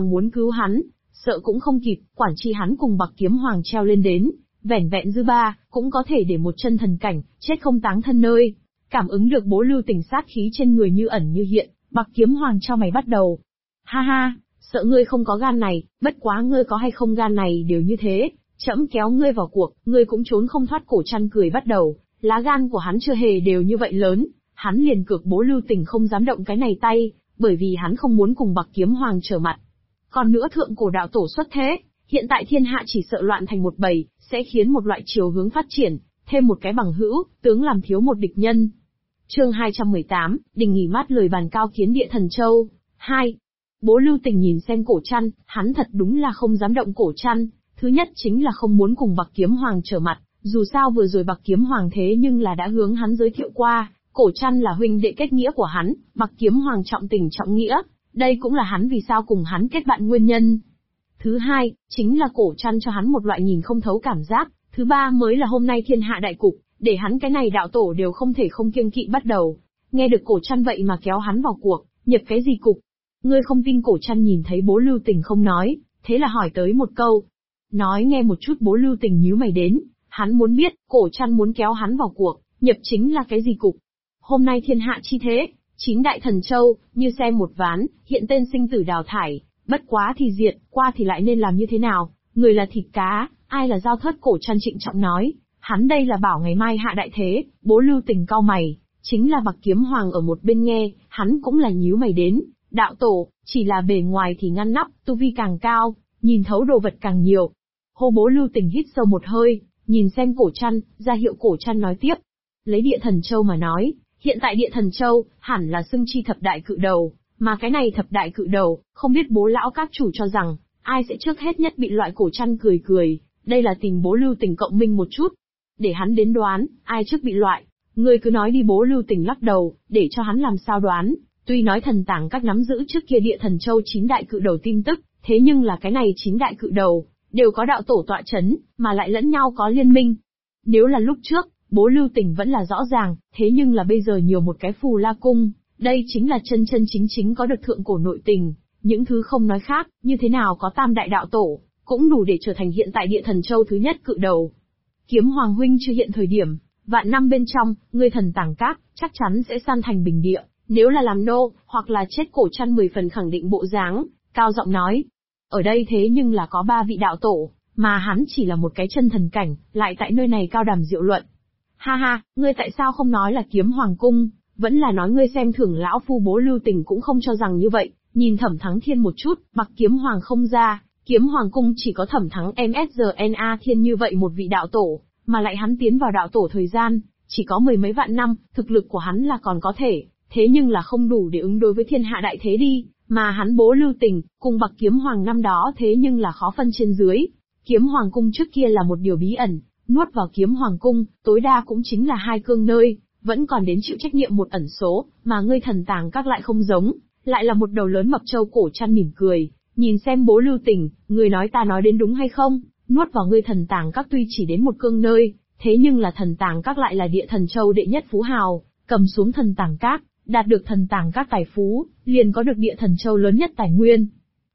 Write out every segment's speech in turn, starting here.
muốn cứu hắn, sợ cũng không kịp, quản chi hắn cùng Bạc Kiếm Hoàng treo lên đến, vẻn vẹn dư ba, cũng có thể để một chân thần cảnh, chết không táng thân nơi. Cảm ứng được Bố Lưu Tình sát khí trên người như ẩn như hiện, Bạc Kiếm Hoàng chau mày bắt đầu. Ha ha, sợ ngươi không có gan này, bất quá ngươi có hay không gan này đều như thế, trẫm kéo ngươi vào cuộc, ngươi cũng trốn không thoát. Cổ Trăn cười bắt đầu, lá gan của hắn chưa hề đều như vậy lớn, hắn liền cược Bố Lưu Tình không dám động cái này tay, bởi vì hắn không muốn cùng Bạc Kiếm Hoàng trở mặt. Còn nữa thượng cổ đạo tổ xuất thế, hiện tại thiên hạ chỉ sợ loạn thành một bầy, sẽ khiến một loại chiều hướng phát triển, thêm một cái bằng hữu, tướng làm thiếu một địch nhân. Chương 218, Đình nghỉ mát lời bàn cao kiến địa thần châu. 2. Bố Lưu Tình nhìn xem Cổ Trăn, hắn thật đúng là không dám động Cổ Trăn, thứ nhất chính là không muốn cùng Bạc Kiếm Hoàng trở mặt, dù sao vừa rồi Bạc Kiếm Hoàng thế nhưng là đã hướng hắn giới thiệu qua, Cổ Trăn là huynh đệ kết nghĩa của hắn, Bạc Kiếm Hoàng trọng tình trọng nghĩa, đây cũng là hắn vì sao cùng hắn kết bạn nguyên nhân. Thứ hai, chính là Cổ Trăn cho hắn một loại nhìn không thấu cảm giác, thứ ba mới là hôm nay thiên hạ đại cục, để hắn cái này đạo tổ đều không thể không kiêng kỵ bắt đầu. Nghe được Cổ Trăn vậy mà kéo hắn vào cuộc, nhập cái gì cục? Ngươi không tin? Cổ Trăn nhìn thấy Bố Lưu Tình không nói, thế là hỏi tới một câu. Nói nghe một chút. Bố Lưu Tình nhíu mày đến, hắn muốn biết, Cổ Trăn muốn kéo hắn vào cuộc, nhập chính là cái gì cục? Hôm nay thiên hạ chi thế, 9 đại thần châu, như xem một ván, hiện tên sinh tử đào thải, bất quá thì diệt, qua thì lại nên làm như thế nào? Người là thịt cá, ai là dao thớt? Cổ Trăn trịnh trọng nói, hắn đây là bảo ngày mai hạ đại thế. Bố Lưu Tình cau mày, chính là Bạc Kiếm Hoàng ở một bên nghe, hắn cũng là nhíu mày đến, đạo tổ, chỉ là bề ngoài thì ngăn nắp, tu vi càng cao, nhìn thấu đồ vật càng nhiều. Hô. Bố Lưu Tình hít sâu một hơi, nhìn xem Cổ Trăn, ra hiệu Cổ Trăn nói tiếp. Lấy địa thần châu mà nói, hiện tại địa thần châu, hẳn là xưng chi thập đại cự đầu, mà cái này thập đại cự đầu, không biết bố lão các chủ cho rằng, ai sẽ trước hết nhất bị loại? Cổ Trăn cười cười, đây là tình Bố Lưu Tình cộng minh một chút. Để hắn đến đoán, ai trước bị loại, ngươi cứ nói đi. Bố Lưu Tình lắc đầu, để cho hắn làm sao đoán, tuy nói thần tàng các nắm giữ trước kia địa thần châu 9 đại cự đầu tin tức, thế nhưng là cái này 9 đại cự đầu, đều có đạo tổ tọa chấn, mà lại lẫn nhau có liên minh. Nếu là lúc trước, Bố Lưu Tình vẫn là rõ ràng, thế nhưng là bây giờ nhiều một cái Phù La Cung, đây chính là chân chân chính chính có được thượng cổ nội tình, những thứ không nói khác, như thế nào có tam đại đạo tổ, cũng đủ để trở thành hiện tại địa thần châu thứ nhất cự đầu. Kiếm Hoàng huynh chưa hiện thời điểm, vạn năm bên trong, ngươi thần tàng các, chắc chắn sẽ san thành bình địa, nếu là làm nô, hoặc là chết. Cổ Trăn 10 phần khẳng định bộ dáng, cao giọng nói. Ở đây thế nhưng là có 3 vị đạo tổ, mà hắn chỉ là một cái chân thần cảnh, lại tại nơi này cao đàm diệu luận. Ha ha, ngươi tại sao không nói là Kiếm Hoàng cung, vẫn là nói ngươi xem thường lão phu? Bố Lưu Tình cũng không cho rằng như vậy, nhìn Thẩm Thắng Thiên một chút, Bạc Kiếm Hoàng không ra, Kiếm Hoàng cung chỉ có Thẩm Thắng MSRNA Thiên như vậy một vị đạo tổ, mà lại hắn tiến vào đạo tổ thời gian, chỉ có 10 mấy vạn năm, thực lực của hắn là còn có thể, thế nhưng là không đủ để ứng đối với thiên hạ đại thế đi, mà hắn Bố Lưu Tình, cùng Bạc Kiếm Hoàng năm đó thế nhưng là khó phân trên dưới. Kiếm Hoàng cung trước kia là một điều bí ẩn, nuốt vào Kiếm Hoàng cung, tối đa cũng chính là 2 cương nơi, vẫn còn đến chịu trách nhiệm một ẩn số, mà ngươi thần tàng các lại không giống, lại là một đầu lớn mập trâu. Cổ Trăn mỉm cười, nhìn xem Bố Lưu Tình, ngươi nói ta nói đến đúng hay không? Nuốt vào ngươi thần tàng các tuy chỉ đến một cương nơi, thế nhưng là thần tàng các lại là địa thần châu đệ nhất phú hào, cầm xuống thần tàng các, đạt được thần tàng các tài phú, liền có được địa thần châu lớn nhất tài nguyên.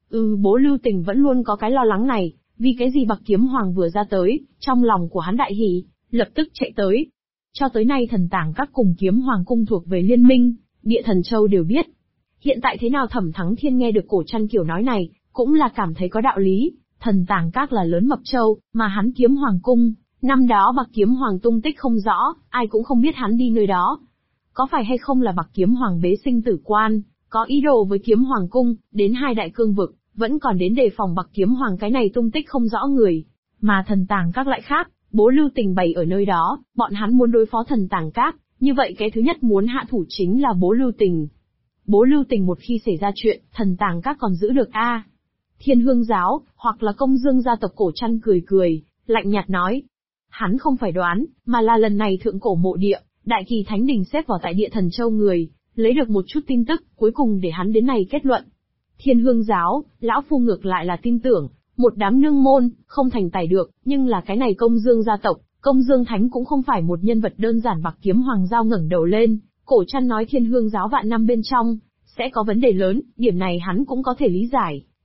Bố Lưu Tình vẫn luôn có cái lo lắng này, vì cái gì Bạc Kiếm Hoàng vừa ra tới, trong lòng của hắn đại hỉ, lập tức chạy tới. Cho tới nay thần tàng các cùng Kiếm Hoàng cung thuộc về liên minh, địa thần châu đều biết. Hiện tại thế nào? Thẩm Thắng Thiên nghe được Cổ Trăn kiểu nói này, cũng là cảm thấy có đạo lý. Thần tàng các là lớn mập châu, mà hắn Kiếm Hoàng cung, năm đó Bạc Kiếm Hoàng tung tích không rõ, ai cũng không biết hắn đi nơi đó. Có phải hay không là Bạc Kiếm Hoàng bế sinh tử quan, có ý đồ với Kiếm Hoàng cung, đến 2 đại cương vực, vẫn còn đến đề phòng Bạc Kiếm Hoàng cái này tung tích không rõ người. Mà thần tàng các lại khác, Bố Lưu Tình bày ở nơi đó, bọn hắn muốn đối phó thần tàng các, như vậy cái thứ nhất muốn hạ thủ chính là Bố Lưu Tình. Bố Lưu Tình một khi xảy ra chuyện, thần tàng các còn giữ được a? Thiên Hương giáo, hoặc là Công Dương gia tộc. Cổ Trăn cười cười, lạnh nhạt nói. Hắn không phải đoán, mà là lần này thượng cổ mộ địa, Đại Kỳ Thánh Đình xếp vào tại địa thần châu người, lấy được một chút tin tức, cuối cùng để hắn đến này kết luận. Thiên Hương giáo, lão phu ngược lại là tin tưởng, một đám nương môn, không thành tài được, nhưng là cái này Công Dương gia tộc, Công Dương Thánh cũng không phải một nhân vật đơn giản. Bạc Kiếm Hoàng giao ngẩng đầu lên, Cổ Trăn nói Thiên Hương giáo vạn năm bên trong, sẽ có vấn đề lớn, điểm này hắn cũng có thể lý giải.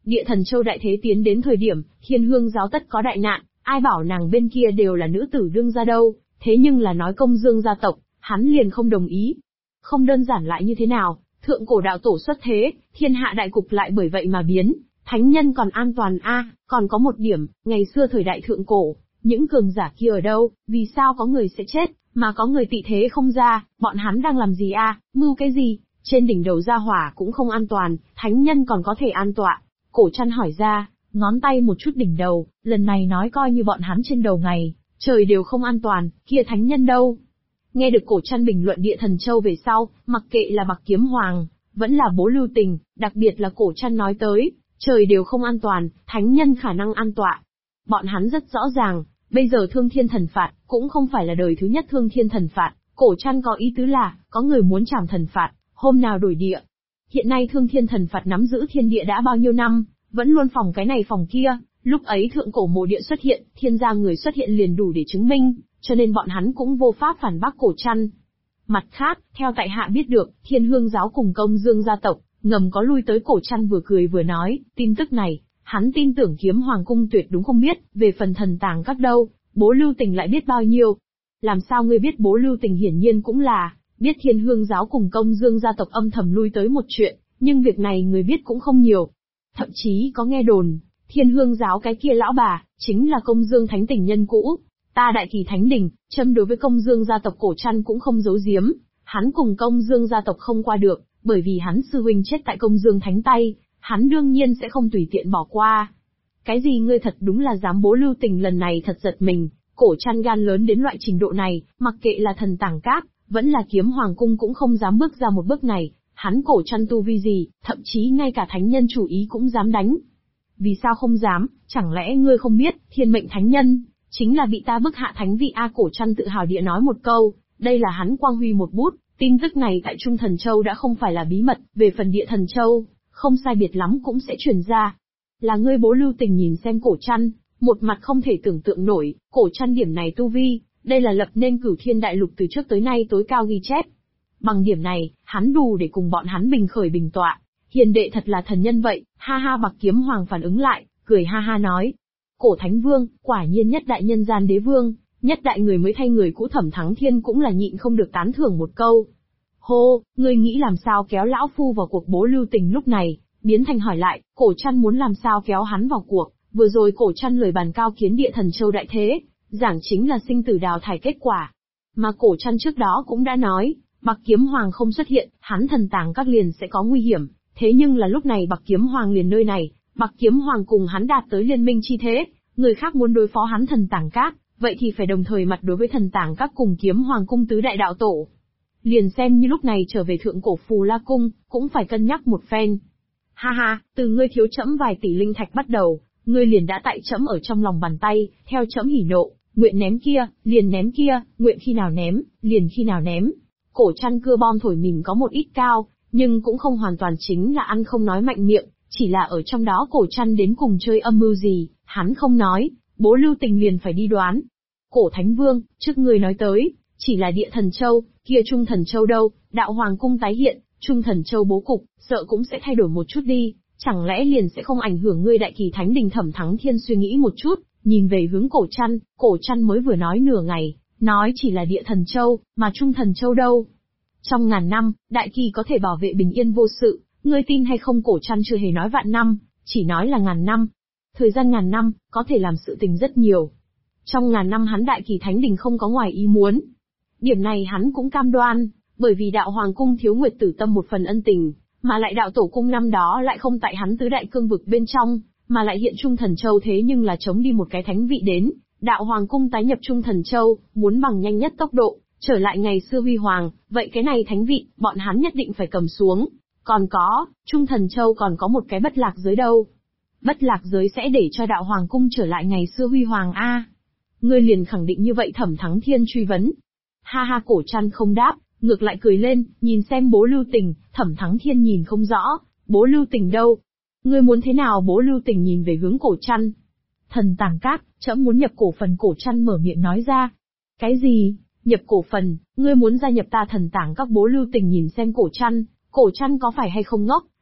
Địa Thần Châu đại thế tiến đến thời điểm, Thiên Hương giáo tất có đại nạn, ai bảo nàng bên kia đều là nữ tử đương gia đâu, thế nhưng là nói Công Dương gia tộc, hắn liền không đồng ý. Không đơn giản lại như thế nào, thượng cổ đạo tổ xuất thế, thiên hạ đại cục lại bởi vậy mà biến, thánh nhân còn an toàn còn có một điểm, ngày xưa thời đại thượng cổ, những cường giả kia ở đâu, vì sao có người sẽ chết, mà có người tị thế không ra, bọn hắn đang làm gì mưu cái gì, trên đỉnh đầu gia hỏa cũng không an toàn, thánh nhân còn có thể an tọa. Cổ Trăn hỏi ra, ngón tay một chút đỉnh đầu, lần này nói coi như bọn hắn trên đầu ngày, trời đều không an toàn, kia thánh nhân đâu. Nghe được Cổ Trăn bình luận Địa Thần Châu về sau, mặc kệ là Bạc Kiếm Hoàng, vẫn là Bố Lưu Tình, đặc biệt là Cổ Trăn nói tới, trời đều không an toàn, thánh nhân khả năng an tọa. Bọn hắn rất rõ ràng, bây giờ Thương Thiên Thần Phạt, cũng không phải là đời thứ nhất Thương Thiên Thần Phạt, Cổ Trăn có ý tứ là, có người muốn trảm thần phạt, hôm nào đổi địa. Hiện nay Thương Thiên Thần Phạt nắm giữ thiên địa đã bao nhiêu năm, vẫn luôn phòng cái này phòng kia, lúc ấy thượng cổ mộ địa xuất hiện, thiên gia người xuất hiện liền đủ để chứng minh, cho nên bọn hắn cũng vô pháp phản bác Cổ Trăn. Mặt khác, theo tại hạ biết được, Thiên Hương giáo cùng Công Dương gia tộc, ngầm có lui tới. Cổ Trăn vừa cười vừa nói, tin tức này, hắn tin tưởng Kiếm Hoàng cung tuyệt đúng không biết, về phần thần tàng các đâu, Bố Lưu Tình lại biết bao nhiêu. Làm sao ngươi biết? Bố Lưu Tình hiển nhiên cũng là biết Thiên Hương giáo cùng Công Dương gia tộc âm thầm lui tới một chuyện, nhưng việc này người biết cũng không nhiều. Thậm chí có nghe đồn, Thiên Hương giáo cái kia lão bà, chính là Công Dương thánh tình nhân cũ. Ta Đại Kỳ Thánh Đình, châm đối với Công Dương gia tộc. Cổ Trăn cũng không giấu giếm, hắn cùng Công Dương gia tộc không qua được, bởi vì hắn sư huynh chết tại Công Dương thánh tay, hắn đương nhiên sẽ không tùy tiện bỏ qua. Cái gì? Ngươi thật đúng là dám? Bố Lưu Tình lần này thật giật mình, Cổ Trăn gan lớn đến loại trình độ này, mặc kệ là thần tàng các, vẫn là Kiếm Hoàng cung cũng không dám bước ra một bước này. Hắn Cổ Trăn tu vi gì, thậm chí ngay cả thánh nhân chủ ý cũng dám đánh. Vì sao không dám? Chẳng lẽ ngươi không biết, thiên mệnh thánh nhân chính là bị ta bức hạ thánh vị Cổ Trăn tự hào địa nói một câu, đây là hắn quang huy một bút. Tin tức này tại Trung Thần Châu đã không phải là bí mật, về phần Địa Thần Châu, không sai biệt lắm cũng sẽ truyền ra. Là ngươi? Bố Lưu Tình nhìn xem Cổ Trăn, một mặt không thể tưởng tượng nổi. Cổ Trăn điểm này tu vi, đây là lập nên Cửu Thiên Đại Lục từ trước tới nay tối cao ghi chép. Bằng điểm này, hắn đủ để cùng bọn hắn bình khởi bình tọa. Hiền đệ thật là thần nhân vậy. Ha ha. Bạc Kiếm Hoàng phản ứng lại, cười ha ha nói, Cổ Thánh Vương, quả nhiên nhất đại nhân gian đế vương, nhất đại người mới thay người cũ. Thẩm Thắng Thiên cũng là nhịn không được tán thưởng một câu. Hô, ngươi nghĩ làm sao kéo lão phu vào cuộc? Bố Lưu Tình lúc này biến thành hỏi lại, Cổ Trăn muốn làm sao kéo hắn vào cuộc. Vừa rồi Cổ Trăn lời bàn cao kiến Địa Thần Châu đại thế, giảng chính là sinh tử đào thải kết quả. Mà Cổ Trăn trước đó cũng đã nói, Bạc Kiếm Hoàng không xuất hiện, hắn thần tàng các liền sẽ có nguy hiểm. Thế nhưng là lúc này Bạc Kiếm Hoàng liền nơi này, Bạc Kiếm Hoàng cùng hắn đạt tới liên minh chi thế, người khác muốn đối phó hắn thần tàng các, vậy thì phải đồng thời mặt đối với thần tàng các cùng Kiếm Hoàng cung tứ đại đạo tổ. Liền xem như lúc này trở về thượng cổ Phù La cung, cũng phải cân nhắc một phen. Ha ha, từ ngươi thiếu trẫm vài tỷ linh thạch bắt đầu, ngươi liền đã tại trẫm ở trong lòng bàn tay, theo trẫm hỉ nộ, nguyện ném kia, liền ném kia, nguyện khi nào ném, liền khi nào ném. Cổ Trăn cưa bom thổi mình có một ít cao, nhưng cũng không hoàn toàn chính là ăn không nói mạnh miệng, chỉ là ở trong đó Cổ Trăn đến cùng chơi âm mưu gì, hắn không nói, Bố Lưu Tình liền phải đi đoán. Cổ Thánh Vương, trước ngươi nói tới, chỉ là Địa Thần Châu, kia Trung Thần Châu đâu? Đạo Hoàng cung tái hiện, Trung Thần Châu bố cục, sợ cũng sẽ thay đổi một chút đi, chẳng lẽ liền sẽ không ảnh hưởng ngươi Đại Kỳ Thánh Đình? Thẩm Thắng Thiên suy nghĩ một chút, nhìn về hướng Cổ Trăn mới vừa nói nửa ngày, nói chỉ là Địa Thần Châu, mà Trung Thần Châu đâu? Trong ngàn năm, Đại Kỳ có thể bảo vệ bình yên vô sự, ngươi tin hay không? Cổ Trăn chưa hề nói vạn năm, chỉ nói là ngàn năm. Thời gian ngàn năm, có thể làm sự tình rất nhiều. Trong ngàn năm hắn Đại Kỳ Thánh Đình không có ngoài ý muốn. Điểm này hắn cũng cam đoan, bởi vì Đạo Hoàng cung thiếu Nguyệt Tử Tâm một phần ân tình, mà lại Đạo Tổ cung năm đó lại không tại hắn tứ đại cương vực bên trong, mà lại hiện Trung Thần Châu, thế nhưng là chống đi một cái thánh vị đến. Đạo Hoàng cung tái nhập Trung Thần Châu, muốn bằng nhanh nhất tốc độ trở lại ngày xưa huy hoàng, vậy cái này thánh vị, bọn hắn nhất định phải cầm xuống. Còn có, Trung Thần Châu còn có một cái Bất Lạc giới đâu. Bất Lạc giới sẽ để cho Đạo Hoàng cung trở lại ngày xưa huy hoàng Ngươi liền khẳng định như vậy? Thẩm Thắng Thiên truy vấn. Ha ha. Cổ Trăn không đáp, ngược lại cười lên, nhìn xem Bố Lưu Tình. Thẩm Thắng Thiên nhìn không rõ, Bố Lưu Tình đâu? Ngươi muốn thế nào? Bố Lưu Tình nhìn về hướng Cổ Trăn. Thần tàng các, trẫm muốn nhập cổ phần. Cổ Trăn mở miệng nói ra. Cái gì? Nhập cổ phần? Ngươi muốn gia nhập ta thần tàng các? Bố Lưu Tình nhìn xem Cổ Trăn có phải hay không ngốc,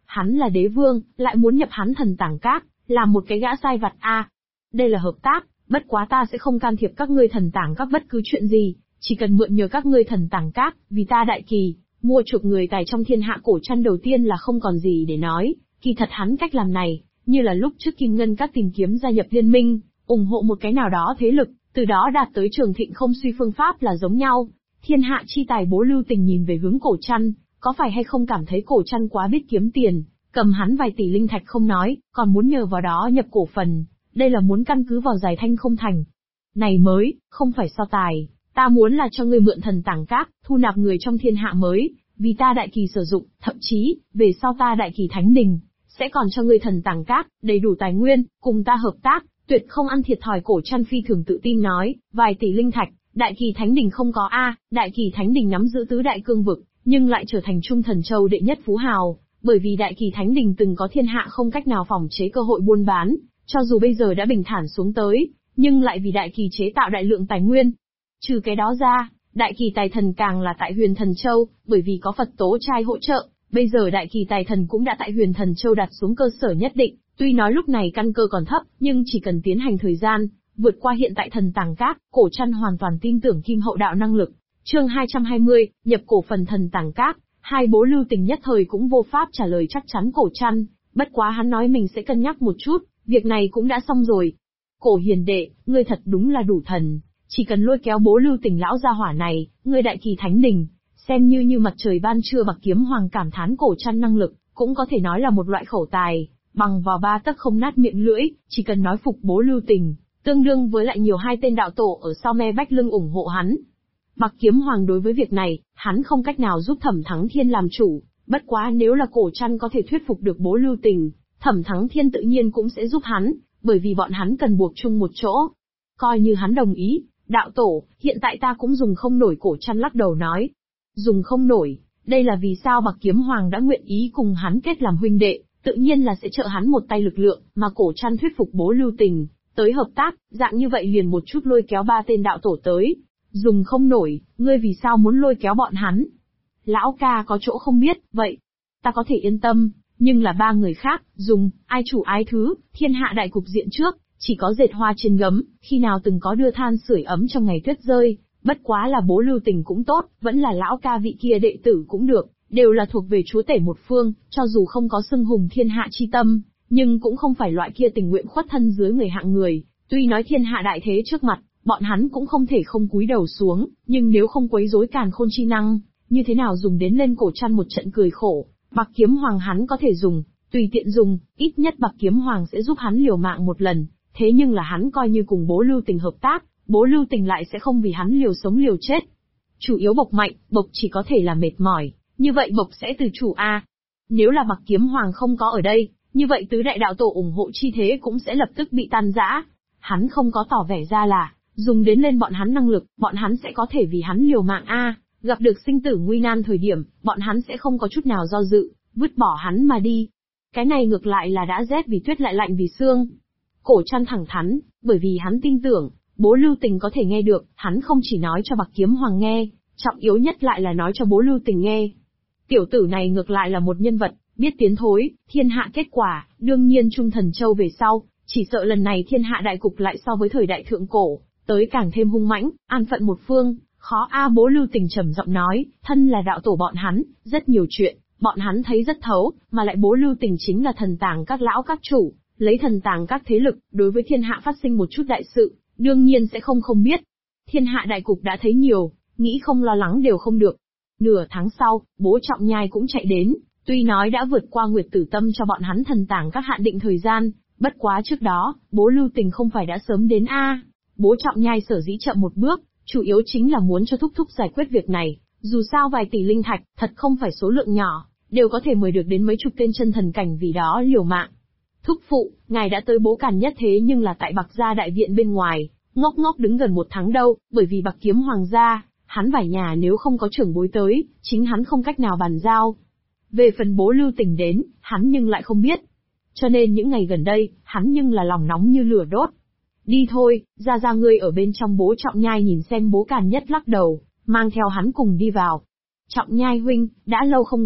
Hắn là đế vương, lại muốn nhập hắn thần tàng các, làm một cái gã sai vặt a. Đây là hợp tác, bất quá ta sẽ không can thiệp các ngươi thần tàng các bất cứ chuyện gì, chỉ cần mượn nhờ các ngươi thần tàng các, vì ta đại kỳ, mua chuộc người tài trong thiên hạ. Cổ Trăn đầu tiên là không còn gì để nói, kỳ thật hắn cách làm này, như là lúc trước Kim Ngân Các tìm kiếm gia nhập liên minh, ủng hộ một cái nào đó thế lực, từ đó đạt tới trường thịnh không suy phương pháp là giống nhau. Thiên hạ chi tài bố Lưu Tình nhìn về hướng Cổ Trăn, có phải hay không cảm thấy Cổ Trăn quá biết kiếm tiền, cầm hắn vài tỷ linh thạch không nói, còn muốn nhờ vào đó nhập cổ phần, đây là muốn căn cứ vào giải thanh không thành. Này mới, không phải so tài, ta muốn là cho ngươi mượn thần tàng các, thu nạp người trong thiên hạ mới, vì ta đại kỳ sử dụng, thậm chí, về sau ta đại kỳ thánh đình, sẽ còn cho ngươi thần tàng các, đầy đủ tài nguyên, cùng ta hợp tác, tuyệt không ăn thiệt thòi. Cổ Trăn phi thường tự tin nói, vài tỷ linh thạch, đại kỳ thánh đình không có a, đại kỳ thánh đình nắm giữ tứ đại cương vực, nhưng lại trở thành Trung Thần Châu đệ nhất phú hào, bởi vì đại kỳ thánh đình từng có thiên hạ không cách nào phòng chế cơ hội buôn bán, cho dù bây giờ đã bình thản xuống tới, nhưng lại vì đại kỳ chế tạo đại lượng tài nguyên. Trừ cái đó ra, đại kỳ tài thần càng là tại Huyền Thần Châu, bởi vì có Phật Tố Trai hỗ trợ, bây giờ đại kỳ tài thần cũng đã tại Huyền Thần Châu đặt xuống cơ sở nhất định, tuy nói lúc này căn cơ còn thấp, nhưng chỉ cần tiến hành thời gian, vượt qua hiện tại thần tàng các, Cổ Trăn hoàn toàn tin tưởng Kim Hậu đạo năng lực. Chương 220, nhập cổ phần thần tàng các, hai bố Lưu Tình nhất thời cũng vô pháp trả lời chắc chắn Cổ Trăn, bất quá hắn nói mình sẽ cân nhắc một chút, việc này cũng đã xong rồi. Cổ hiền đệ, ngươi thật đúng là đủ thần, chỉ cần lôi kéo bố Lưu Tình lão gia hỏa này, ngươi đại kỳ thánh đình, xem như mặt trời ban trưa. Bạc Kiếm Hoàng cảm thán Cổ Trăn năng lực, cũng có thể nói là một loại khẩu tài, bằng vào ba tấc không nát miệng lưỡi, chỉ cần nói phục bố Lưu Tình, tương đương với lại nhiều hai tên đạo tổ ở sau me bách lưng ủng hộ hắn. Bạc Kiếm Hoàng đối với việc này, hắn không cách nào giúp Thẩm Thắng Thiên làm chủ, bất quá nếu là Cổ Trăn có thể thuyết phục được bố Lưu Tình, Thẩm Thắng Thiên tự nhiên cũng sẽ giúp hắn, bởi vì bọn hắn cần buộc chung một chỗ. Coi như hắn đồng ý, đạo tổ, hiện tại ta cũng dùng không nổi. Cổ Trăn lắc đầu nói. Dùng không nổi, đây là vì sao Bạc Kiếm Hoàng đã nguyện ý cùng hắn kết làm huynh đệ, tự nhiên là sẽ trợ hắn một tay lực lượng, mà Cổ Trăn thuyết phục bố Lưu Tình, tới hợp tác, dạng như vậy liền một chút lôi kéo ba tên đạo tổ tới. Dùng không nổi, ngươi vì sao muốn lôi kéo bọn hắn? Lão ca có chỗ không biết, vậy, ta có thể yên tâm, nhưng là ba người khác, dùng, ai chủ ai thứ, thiên hạ đại cục diện trước, chỉ có dệt hoa trên gấm, khi nào từng có đưa than sưởi ấm trong ngày tuyết rơi, bất quá là bố Lưu Tình cũng tốt, vẫn là lão ca vị kia đệ tử cũng được, đều là thuộc về chúa tể một phương, cho dù không có xưng hùng thiên hạ chi tâm, nhưng cũng không phải loại kia tình nguyện khuất thân dưới người hạng người, tuy nói thiên hạ đại thế trước mặt, bọn hắn cũng không thể không cúi đầu xuống, nhưng nếu không quấy rối càn khôn chi năng, như thế nào dùng đến lên Cổ Trăn một trận cười khổ. Bạc Kiếm Hoàng hắn có thể dùng, tùy tiện dùng, ít nhất Bạc Kiếm Hoàng sẽ giúp hắn liều mạng một lần, thế nhưng là hắn coi như cùng bố Lưu Tình hợp tác, bố Lưu Tình lại sẽ không vì hắn liều sống liều chết. Chủ yếu bộc mạnh, bộc chỉ có thể là mệt mỏi, như vậy bộc sẽ từ chủ A. Nếu là Bạc Kiếm Hoàng không có ở đây, như vậy tứ đại đạo tổ ủng hộ chi thế cũng sẽ lập tức bị tan rã. Hắn không có tỏ vẻ ra là, dùng đến lên bọn hắn năng lực, bọn hắn sẽ có thể vì hắn liều mạng A, gặp được sinh tử nguy nan thời điểm, bọn hắn sẽ không có chút nào do dự, vứt bỏ hắn mà đi. Cái này ngược lại là đã rét vì tuyết lại lạnh vì xương. Cổ Trăn thẳng thắn, bởi vì hắn tin tưởng, bố Lưu Tình có thể nghe được, hắn không chỉ nói cho Bạc Kiếm Hoàng nghe, trọng yếu nhất lại là nói cho bố Lưu Tình nghe. Tiểu tử này ngược lại là một nhân vật, biết tiến thối, thiên hạ kết quả, đương nhiên Trung Thần Châu về sau, chỉ sợ lần này thiên hạ đại cục lại so với thời đại thượng cổ, tới càng thêm hung mãnh, an phận một phương, khó a. Bố Lưu Tình trầm giọng nói, thân là đạo tổ bọn hắn, rất nhiều chuyện, bọn hắn thấy rất thấu, mà lại bố Lưu Tình chính là thần tàng các lão các chủ, lấy thần tàng các thế lực, đối với thiên hạ phát sinh một chút đại sự, đương nhiên sẽ không biết. Thiên hạ đại cục đã thấy nhiều, nghĩ không lo lắng đều không được. Nửa tháng sau, bố Trọng Nhai cũng chạy đến, tuy nói đã vượt qua Nguyệt Tử Tâm cho bọn hắn thần tàng các hạn định thời gian, bất quá trước đó, bố Lưu Tình không phải đã sớm đến a. Bố Trọng Nhai sở dĩ chậm một bước, chủ yếu chính là muốn cho thúc thúc giải quyết việc này, dù sao vài tỷ linh thạch, thật không phải số lượng nhỏ, đều có thể mời được đến mấy chục tên chân thần cảnh vì đó liều mạng. Thúc phụ, ngài đã tới Bố Càn Nhất thế nhưng là tại Bạc gia đại viện bên ngoài, ngốc ngốc đứng gần một tháng đâu, bởi vì Bạc Kiếm Hoàng gia, hắn vải nhà nếu không có trưởng bối tới, chính hắn không cách nào bàn giao. Về phần bố Lưu Tình đến, hắn nhưng lại không biết. Cho nên những ngày gần đây, hắn nhưng là lòng nóng như lửa đốt. Đi thôi, ra ngươi ở bên trong. Bố Trọng Nhai nhìn xem Bố Càn Nhất lắc đầu, mang theo hắn cùng đi vào. Trọng Nhai huynh, đã lâu không gặp,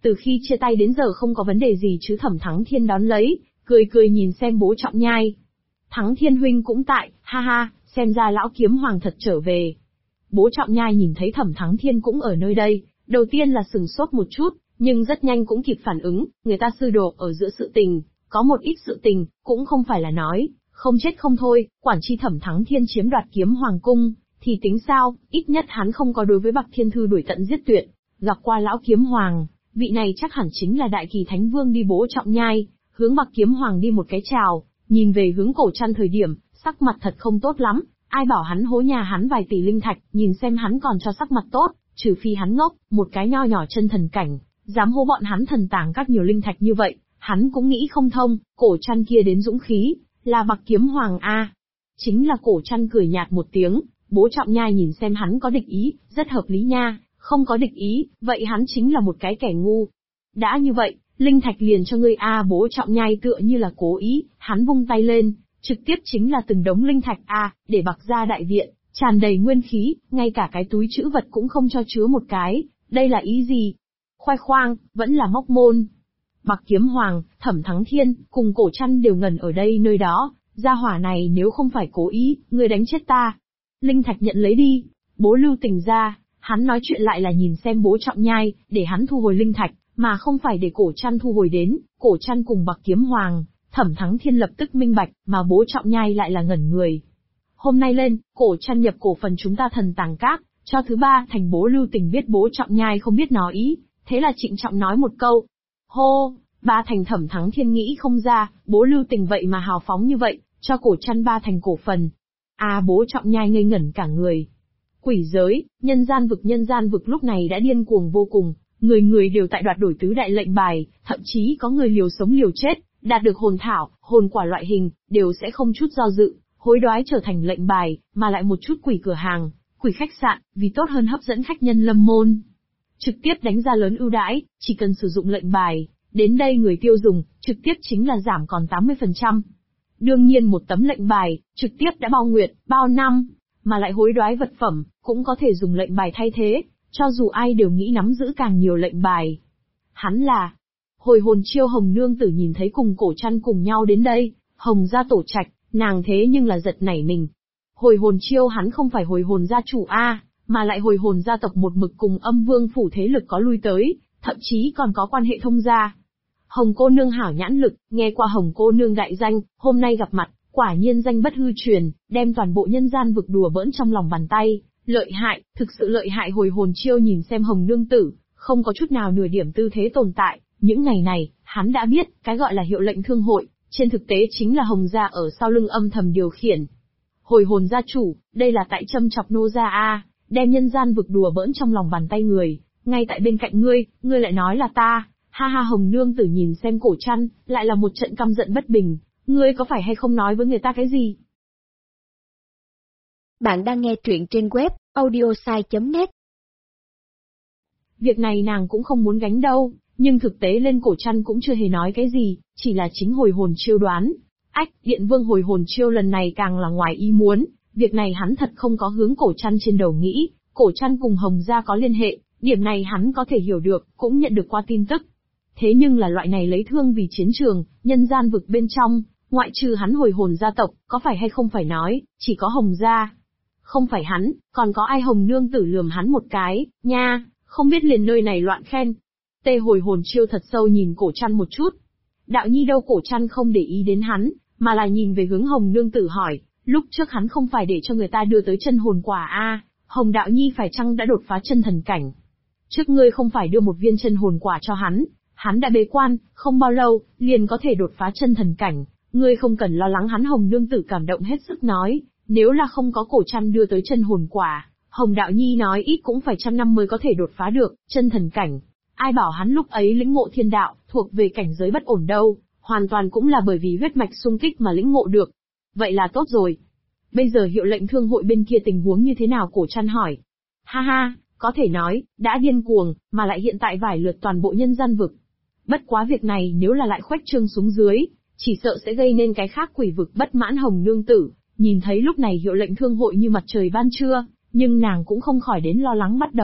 Từ khi chia tay đến giờ không có vấn đề gì chứ. Thẩm Thắng Thiên đón lấy, cười cười nhìn xem bố Trọng Nhai. Thắng Thiên huynh cũng tại, ha ha, xem ra lão kiếm hoàng thật trở về. Bố Trọng Nhai nhìn thấy Thẩm Thắng Thiên cũng ở nơi đây, đầu tiên là sừng sốt một chút, nhưng rất nhanh cũng kịp phản ứng, người ta sư đồ ở giữa sự tình, có một ít sự tình, cũng không phải là nói, không chết không thôi, quản chi Thẩm Thắng Thiên chiếm đoạt kiếm hoàng cung, thì tính sao, ít nhất hắn không có đối với Bạc Thiên Thư đuổi tận giết tuyệt, gặp qua lão kiếm hoàng, vị này chắc hẳn chính là Đại Kỳ Thánh Vương đi. Bố Trọng Nhai, hướng Bạc Kiếm Hoàng đi một cái chào, nhìn về hướng Cổ Trăn thời điểm, sắc mặt thật không tốt lắm, ai bảo hắn hố nhà hắn vài tỷ linh thạch, nhìn xem hắn còn cho sắc mặt tốt, trừ phi hắn ngốc, một cái nho nhỏ chân thần cảnh, dám hố bọn hắn thần tàng các nhiều linh thạch như vậy, hắn cũng nghĩ không thông. Cổ Trăn kia đến dũng khí, là Bạc Kiếm Hoàng a. Chính là Cổ Trăn cười nhạt một tiếng, bố Trọng Nhai nhìn xem hắn có địch ý, rất hợp lý nha, không có địch ý, vậy hắn chính là một cái kẻ ngu. Đã như vậy, linh thạch liền cho ngươi a. Bố Trọng Nhai tựa như là cố ý, hắn vung tay lên, trực tiếp chính là từng đống linh thạch a, để Bạc gia đại viện, tràn đầy nguyên khí, ngay cả cái túi trữ vật cũng không cho chứa một cái, đây là ý gì? Khoai khoang, vẫn là móc môn. Bạc Kiếm Hoàng, Thẩm Thắng Thiên, cùng Cổ Trăn đều ngẩn ở đây nơi đó, gia hỏa này nếu không phải cố ý, ngươi đánh chết ta. Linh thạch nhận lấy đi, bố Lưu Tình ra, hắn nói chuyện lại là nhìn xem bố Trọng Nhai, để hắn thu hồi linh thạch, mà không phải để Cổ Trăn thu hồi đến. Cổ Trăn cùng Bạc Kiếm Hoàng, Thẩm Thắng Thiên lập tức minh bạch, mà bố Trọng Nhai lại là ngẩn người. Hôm nay lên, Cổ Trăn nhập cổ phần chúng ta Thần Tàng Các, cho thứ ba thành. Bố Lưu Tình biết bố Trọng Nhai không biết nói ý, thế là trịnh trọng nói một câu. Hô, ba thành. Thẩm Thắng Thiên nghĩ không ra, bố Lưu Tình vậy mà hào phóng như vậy, cho Cổ Trăn ba thành cổ phần. Bố Trọng Nhai ngây ngẩn cả người. Quỷ giới, nhân gian vực lúc này đã điên cuồng vô cùng, người người đều tại đoạt đổi tứ đại lệnh bài, thậm chí có người liều sống liều chết, đạt được hồn thảo, hồn quả loại hình, đều sẽ không chút do dự, hối đoái trở thành lệnh bài, mà lại một chút quỷ cửa hàng, quỷ khách sạn, vì tốt hơn hấp dẫn khách nhân lâm môn. Trực tiếp đánh ra lớn ưu đãi, chỉ cần sử dụng lệnh bài, đến đây người tiêu dùng, trực tiếp chính là giảm còn 80%. Đương nhiên một tấm lệnh bài, trực tiếp đã bao nguyện, bao năm, mà lại hối đoái vật phẩm, cũng có thể dùng lệnh bài thay thế, cho dù ai đều nghĩ nắm giữ càng nhiều lệnh bài. Hắn là Hồi Hồn Chiêu. Hồng nương tử nhìn thấy cùng Cổ Trăn cùng nhau đến đây, Hồng gia tổ trạch, nàng thế nhưng là giật nảy mình. Hồi Hồn Chiêu hắn không phải hồi hồn gia chủ mà lại hồi hồn gia tộc một mực cùng Âm Vương phủ thế lực có lui tới, thậm chí còn có quan hệ thông gia. Hồng cô nương hảo nhãn lực, nghe qua Hồng cô nương đại danh, hôm nay gặp mặt, quả nhiên danh bất hư truyền, đem toàn bộ nhân gian vực đùa bỡn trong lòng bàn tay, lợi hại, thực sự lợi hại. Hồi Hồn Chiêu nhìn xem Hồng nương tử, không có chút nào nửa điểm tư thế tồn tại, những ngày này, hắn đã biết, cái gọi là hiệu lệnh thương hội, trên thực tế chính là Hồng gia ở sau lưng âm thầm điều khiển. Hồi hồn gia chủ, đây là tại châm chọc nô gia đem nhân gian vực đùa bỡn trong lòng bàn tay người, ngay tại bên cạnh ngươi lại nói là ta. Ha ha. Hồng nương tử nhìn xem Cổ Trăn, lại là một trận căm giận bất bình, ngươi có phải hay không nói với người ta cái gì? Bạn đang nghe truyện trên web audiosai.net. Việc này nàng cũng không muốn gánh đâu, nhưng thực tế lên Cổ Trăn cũng chưa hề nói cái gì, chỉ là chính Hồi Hồn Chiêu đoán. Điện vương Hồi Hồn Chiêu lần này càng là ngoài ý muốn, việc này hắn thật không có hướng Cổ Trăn trên đầu nghĩ, Cổ Trăn cùng Hồng gia có liên hệ, điểm này hắn có thể hiểu được, cũng nhận được qua tin tức. Thế nhưng là loại này lấy thương vì chiến trường, nhân gian vực bên trong, ngoại trừ hắn Hồi Hồn gia tộc, có phải hay không phải nói, chỉ có Hồng gia. Không phải hắn, còn có ai? Hồng nương tử lườm hắn một cái, nha, không biết liền nơi này loạn khen. Hồi Hồn Chiêu thật sâu nhìn Cổ Trăn một chút. Đạo nhi đâu? Cổ Trăn không để ý đến hắn, mà là nhìn về hướng Hồng nương tử hỏi, lúc trước hắn không phải để cho người ta đưa tới chân hồn quả Hồng đạo nhi phải chăng đã đột phá chân thần cảnh? Trước ngươi không phải đưa một viên chân hồn quả cho hắn đã bế quan, không bao lâu, liền có thể đột phá chân thần cảnh, ngươi không cần lo lắng hắn. Hồng nương tử cảm động hết sức nói, nếu là không có Cổ Trăn đưa tới chân hồn quả, Hồng đạo nhi nói ít cũng phải 100 năm mới có thể đột phá được chân thần cảnh. Ai bảo hắn lúc ấy lĩnh ngộ thiên đạo, thuộc về cảnh giới bất ổn đâu, hoàn toàn cũng là bởi vì huyết mạch xung kích mà lĩnh ngộ được. Vậy là tốt rồi. Bây giờ hiệu lệnh thương hội bên kia tình huống như thế nào? Cổ Trăn hỏi. Ha ha, có thể nói, đã điên cuồng, mà lại hiện tại vải lượt toàn bộ nhân gian vực. Bất quá việc này nếu là lại khuếch trương xuống dưới, chỉ sợ sẽ gây nên cái khác quỷ vực bất mãn. Hồng nương tử, nhìn thấy lúc này hiệu lệnh thương hội như mặt trời ban trưa, nhưng nàng cũng không khỏi đến lo lắng bắt đầu,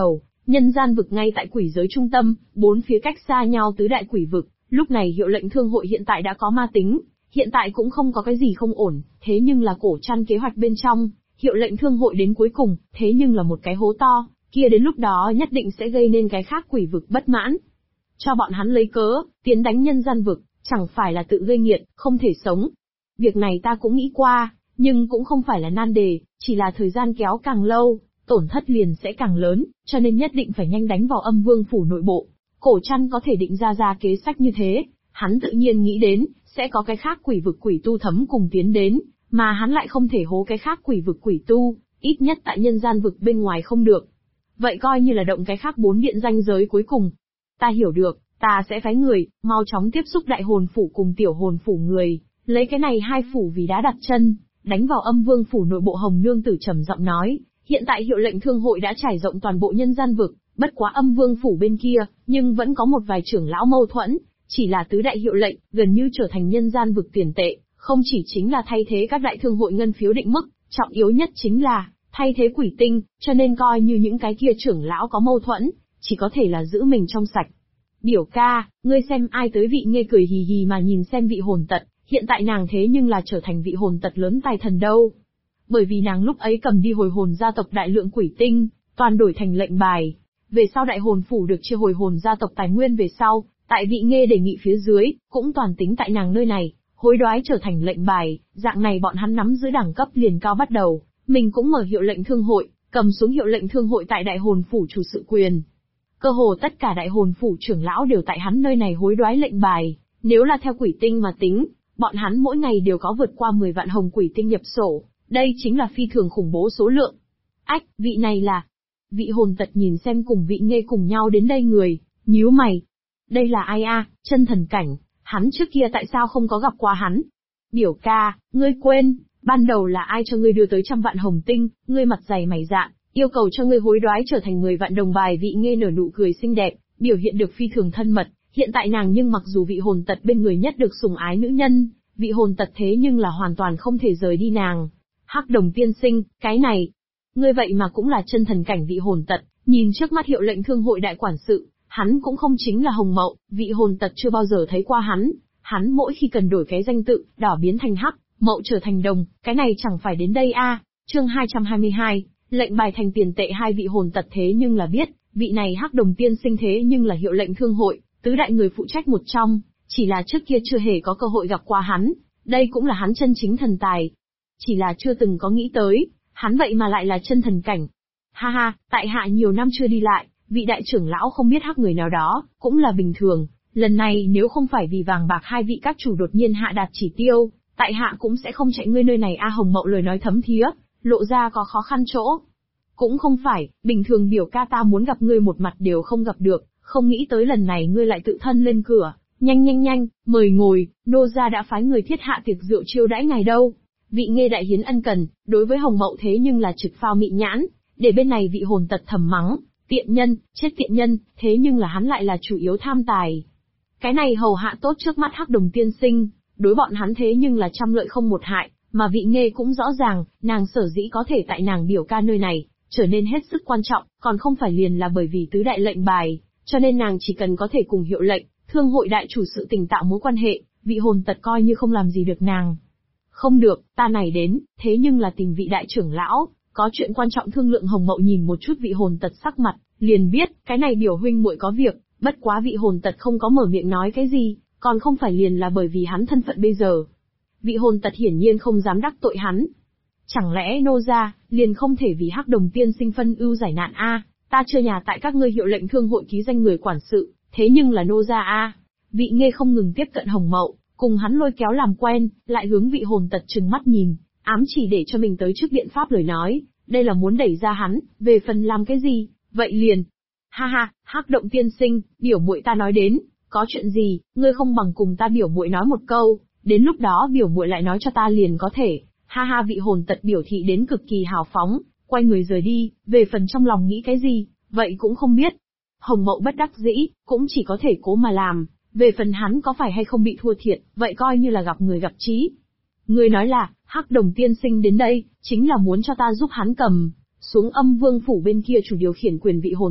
Nhân gian vực ngay tại quỷ giới trung tâm, bốn phía cách xa nhau tứ đại quỷ vực, lúc này hiệu lệnh thương hội hiện tại đã có ma tính, hiện tại cũng không có cái gì không ổn, thế nhưng là cổ trăn kế hoạch bên trong, hiệu lệnh thương hội đến cuối cùng, thế nhưng là một cái hố to, kia đến lúc đó nhất định sẽ gây nên cái khác quỷ vực bất mãn. Cho bọn hắn lấy cớ, tiến đánh nhân gian vực, chẳng phải là tự gây nghiệt, không thể sống. Việc này ta cũng nghĩ qua, nhưng cũng không phải là nan đề, chỉ là thời gian kéo càng lâu, tổn thất liền sẽ càng lớn, cho nên nhất định phải nhanh đánh vào âm vương phủ nội bộ. Cổ trăn có thể định ra kế sách như thế, hắn tự nhiên nghĩ đến, sẽ có cái khác quỷ vực quỷ tu thấm cùng tiến đến, mà hắn lại không thể hố cái khác quỷ vực quỷ tu, ít nhất tại nhân gian vực bên ngoài không được. Vậy coi như là động cái khác bốn điện ranh giới cuối cùng. Ta hiểu được, ta sẽ phái người, mau chóng tiếp xúc đại hồn phủ cùng tiểu hồn phủ người, lấy cái này hai phủ vì đá đặt chân, đánh vào âm vương phủ nội bộ. Hồng Nương Tử trầm giọng nói, hiện tại hiệu lệnh thương hội đã trải rộng toàn bộ nhân gian vực, bất quá âm vương phủ bên kia, nhưng vẫn có một vài trưởng lão mâu thuẫn, chỉ là tứ đại hiệu lệnh, gần như trở thành nhân gian vực tiền tệ, không chỉ chính là thay thế các đại thương hội ngân phiếu định mức, trọng yếu nhất chính là thay thế quỷ tinh, cho nên coi như những cái kia trưởng lão có mâu thuẫn, chỉ có thể là giữ mình trong sạch. Biểu ca, ngươi xem ai tới. Vị Nghê cười hì hì mà nhìn xem Vị Hồn Tật, hiện tại nàng thế nhưng là trở thành Vị Hồn Tật lớn tài thần đâu. Bởi vì nàng lúc ấy cầm đi hồi hồn gia tộc đại lượng quỷ tinh, toàn đổi thành lệnh bài. Về sau đại hồn phủ được chia hồi hồn gia tộc tài nguyên về sau, tại Vị Nghê đề nghị phía dưới, cũng toàn tính tại nàng nơi này, hối đoái trở thành lệnh bài, dạng này bọn hắn nắm giữ đẳng cấp liền cao bắt đầu, mình cũng mở hiệu lệnh thương hội, cầm xuống hiệu lệnh thương hội tại đại hồn phủ chủ sự quyền. Cơ hồ tất cả đại hồn phủ trưởng lão đều tại hắn nơi này hối đoái lệnh bài, nếu là theo quỷ tinh mà tính, bọn hắn mỗi ngày đều có vượt qua 10 vạn hồng quỷ tinh nhập sổ, đây chính là phi thường khủng bố số lượng. Ách, vị này là... Vị Hồn Tật nhìn xem cùng Vị Nghê cùng nhau đến đây người, nhíu mày. Đây là ai a? Chân thần cảnh, hắn trước kia tại sao không có gặp qua hắn? Biểu ca, ngươi quên, ban đầu là ai cho ngươi đưa tới 100 vạn hồng tinh, ngươi mặt dày mày dạn, yêu cầu cho ngươi hối đoái trở thành 10 vạn đồng bài. Vị Nghê nở nụ cười xinh đẹp, biểu hiện được phi thường thân mật, hiện tại nàng nhưng mặc dù Vị Hồn Tật bên người nhất được sủng ái nữ nhân, Vị Hồn Tật thế nhưng là hoàn toàn không thể rời đi nàng. Hắc Đồng tiên sinh, cái này, ngươi vậy mà cũng là chân thần cảnh. Vị Hồn Tật, nhìn trước mắt hiệu lệnh thương hội đại quản sự, hắn cũng không chính là Hồng Mậu, Vị Hồn Tật chưa bao giờ thấy qua hắn mỗi khi cần đổi cái danh tự, đỏ biến thành hắc, Mậu trở thành đồng, cái này chẳng phải đến đây a? Chương 222, lệnh bài thành tiền tệ. Hai Vị Hồn Tật thế nhưng là biết, vị này Hắc Đồng tiên sinh thế nhưng là hiệu lệnh thương hội, tứ đại người phụ trách một trong, chỉ là trước kia chưa hề có cơ hội gặp qua hắn, đây cũng là hắn chân chính thần tài. Chỉ là chưa từng có nghĩ tới, hắn vậy mà lại là chân thần cảnh. Ha ha, tại hạ nhiều năm chưa đi lại, vị đại trưởng lão không biết hắc người nào đó, cũng là bình thường, lần này nếu không phải vì vàng bạc hai vị các chủ đột nhiên hạ đạt chỉ tiêu, tại hạ cũng sẽ không chạy ngươi nơi này a. Hồng Mậu lời nói thấm thía, lộ ra có khó khăn chỗ. Cũng không phải, bình thường biểu ca ta muốn gặp ngươi một mặt đều không gặp được, không nghĩ tới lần này ngươi lại tự thân lên cửa, nhanh, mời ngồi, nô gia đã phái người thiết hạ tiệc rượu chiêu đãi ngài đâu. Vị Nghê đại hiến ân cần, đối với Hồng Mậu thế nhưng là trực phao mị nhãn, để bên này Vị Hồn Tật thầm mắng, tiện nhân, chết tiện nhân, thế nhưng là hắn lại là chủ yếu tham tài. Cái này hầu hạ tốt trước mắt Hắc Đồng tiên sinh, đối bọn hắn thế nhưng là trăm lợi không một hại, mà Vị Nghê cũng rõ ràng, nàng sở dĩ có thể tại nàng biểu ca nơi này, trở nên hết sức quan trọng, còn không phải liền là bởi vì tứ đại lệnh bài, cho nên nàng chỉ cần có thể cùng hiệu lệnh, thương hội đại chủ sự tình tạo mối quan hệ, Vị Hồn Tật coi như không làm gì được nàng. Không được, ta này đến, thế nhưng là tìm vị đại trưởng lão, có chuyện quan trọng thương lượng. Hồng Mậu nhìn một chút Vị Hồn Tật sắc mặt, liền biết, cái này biểu huynh muội có việc, bất quá Vị Hồn Tật không có mở miệng nói cái gì, còn không phải liền là bởi vì hắn thân phận bây giờ. Vị Hồn Tật hiển nhiên không dám đắc tội hắn. Chẳng lẽ nô gia liền không thể vì Hắc Đồng tiên sinh phân ưu giải nạn a? Ta chưa nhà tại các ngươi hiệu lệnh thương hội ký danh người quản sự, thế nhưng là nô gia a. Vị Nghê không ngừng tiếp cận Hồng Mậu, cùng hắn lôi kéo làm quen, lại hướng Vị Hồn Tật trừng mắt nhìn, ám chỉ để cho mình tới trước biện pháp lời nói, đây là muốn đẩy ra hắn, về phần làm cái gì, vậy liền. Ha ha, Hắc Động tiên sinh, biểu muội ta nói đến, có chuyện gì, ngươi không bằng cùng ta biểu muội nói một câu, đến lúc đó biểu muội lại nói cho ta liền có thể. Ha ha. Vị Hồn Tật biểu thị đến cực kỳ hào phóng, quay người rời đi, về phần trong lòng nghĩ cái gì, vậy cũng không biết. Hồng Mậu bất đắc dĩ, cũng chỉ có thể cố mà làm, về phần hắn có phải hay không bị thua thiệt, vậy coi như là gặp người gặp trí. Ngươi nói là, Hắc Đồng tiên sinh đến đây, chính là muốn cho ta giúp hắn cầm xuống âm vương phủ bên kia chủ điều khiển quyền. Vị Hồn Tật,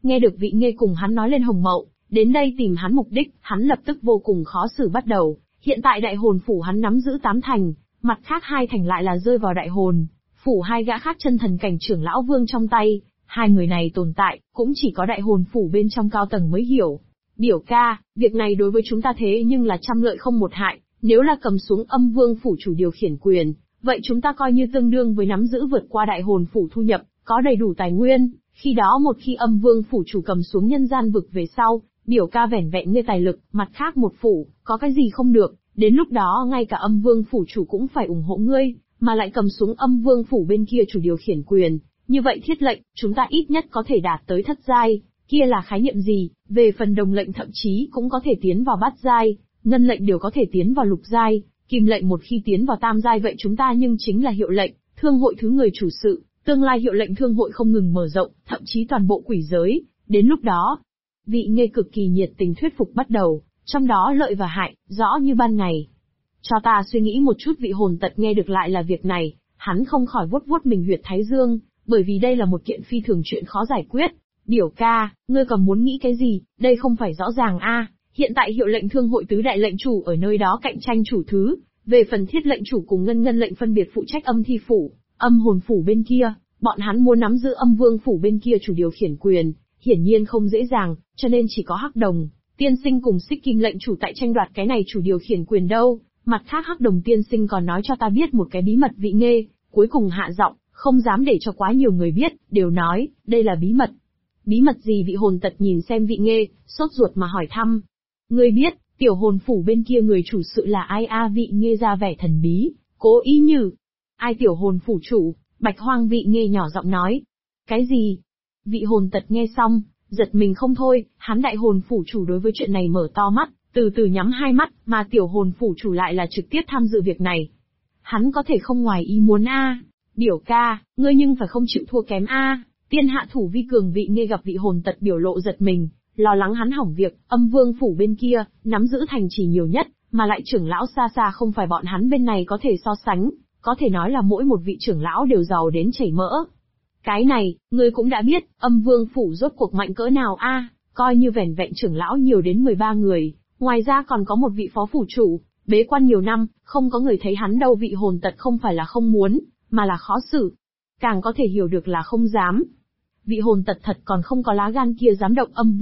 Nghe được Vị Nghê cùng hắn nói lên Hồng Mậu, đến đây tìm hắn mục đích, hắn lập tức vô cùng khó xử bắt đầu. Hiện tại đại hồn phủ hắn nắm giữ 8 thành, mặt khác 2 thành lại là rơi vào đại hồn phủ 2 gã khác chân thần cảnh trưởng lão vương trong tay. 2 người này tồn tại, cũng chỉ có đại hồn phủ bên trong cao tầng mới hiểu. Biểu ca, việc này đối với chúng ta thế nhưng là trăm lợi không một hại, nếu là cầm xuống âm vương phủ chủ điều khiển quyền, vậy chúng ta coi như tương đương với nắm giữ vượt qua đại hồn phủ thu nhập, có đầy đủ tài nguyên. Khi đó một khi âm vương phủ chủ cầm xuống nhân gian vực về sau, biểu ca vẻn vẹn ngươi tài lực, mặt khác một phủ, có cái gì không được, đến lúc đó ngay cả âm vương phủ chủ cũng phải ủng hộ ngươi, mà lại cầm xuống âm vương phủ bên kia chủ điều khiển quyền. Như vậy thiết lệnh, chúng ta ít nhất có thể đạt tới thất giai, kia là khái niệm gì, về phần đồng lệnh thậm chí cũng có thể tiến vào bát giai, ngân lệnh đều có thể tiến vào lục giai, kim lệnh một khi tiến vào tam giai vậy chúng ta nhưng chính là hiệu lệnh, thương hội thứ người chủ sự, tương lai hiệu lệnh thương hội không ngừng mở rộng, thậm chí toàn bộ quỷ giới, đến lúc đó. Vị Nghê cực kỳ nhiệt tình thuyết phục bắt đầu, trong đó lợi và hại, rõ như ban ngày. Cho ta suy nghĩ một chút. Vị Hồn Tật nghe được lại là việc này, hắn không khỏi vuốt vuốt mình huyệt thái dương, bởi vì đây là một kiện phi thường chuyện khó giải quyết. Biểu ca, ngươi còn muốn nghĩ cái gì, đây không phải rõ ràng a? Hiện tại hiệu lệnh thương hội tứ đại lệnh chủ ở nơi đó cạnh tranh chủ thứ, về phần thiết lệnh chủ cùng ngân lệnh phân biệt phụ trách âm thi phủ, âm hồn phủ bên kia, bọn hắn muốn nắm giữ âm vương phủ bên kia chủ điều khiển quyền, hiển nhiên không dễ dàng, cho nên chỉ có Hắc Đồng tiên sinh cùng Xích Kim lệnh chủ tại tranh đoạt cái này chủ điều khiển quyền đâu. Mặt khác Hắc Đồng tiên sinh còn nói cho ta biết một cái bí mật. Vị Nghê cuối cùng hạ giọng, không dám để cho quá nhiều người biết, đều nói, đây là bí mật. Bí mật gì? Vị Hồn Tật nhìn xem Vị Nghê, sốt ruột mà hỏi thăm. Ngươi biết, tiểu hồn phủ bên kia người chủ sự là ai a? Vị Nghê ra vẻ thần bí, cố ý như. Ai? Tiểu hồn phủ chủ? Bạch Hoang. Vị Nghê nhỏ giọng nói. Cái gì? Vị Hồn Tật nghe xong, giật mình không thôi, hắn đại hồn phủ chủ đối với chuyện này mở to mắt, từ từ nhắm hai mắt, mà tiểu hồn phủ chủ lại là trực tiếp tham dự việc này. Hắn có thể không ngoài ý muốn a? Biểu ca, ngươi nhưng phải không chịu thua kém a? Tiên hạ thủ vi cường. Vị Nghê gặp Vị Hồn Tật biểu lộ giật mình, lo lắng hắn hỏng việc. Âm vương phủ bên kia nắm giữ thành trì nhiều nhất, mà lại trưởng lão xa xa không phải bọn hắn bên này có thể so sánh, có thể nói là mỗi một vị trưởng lão đều giàu đến chảy mỡ. Cái này, ngươi cũng đã biết, âm vương phủ rốt cuộc mạnh cỡ nào a? Coi như vẻn vẹn trưởng lão nhiều đến 13 người, ngoài ra còn có một vị phó phủ chủ, bế quan nhiều năm, không có người thấy hắn đâu. Vị Hồn Tật không phải là không muốn, mà là khó xử. Càng có thể hiểu được là không dám. Vị Hồn Tật thật còn không có lá gan kia dám động âm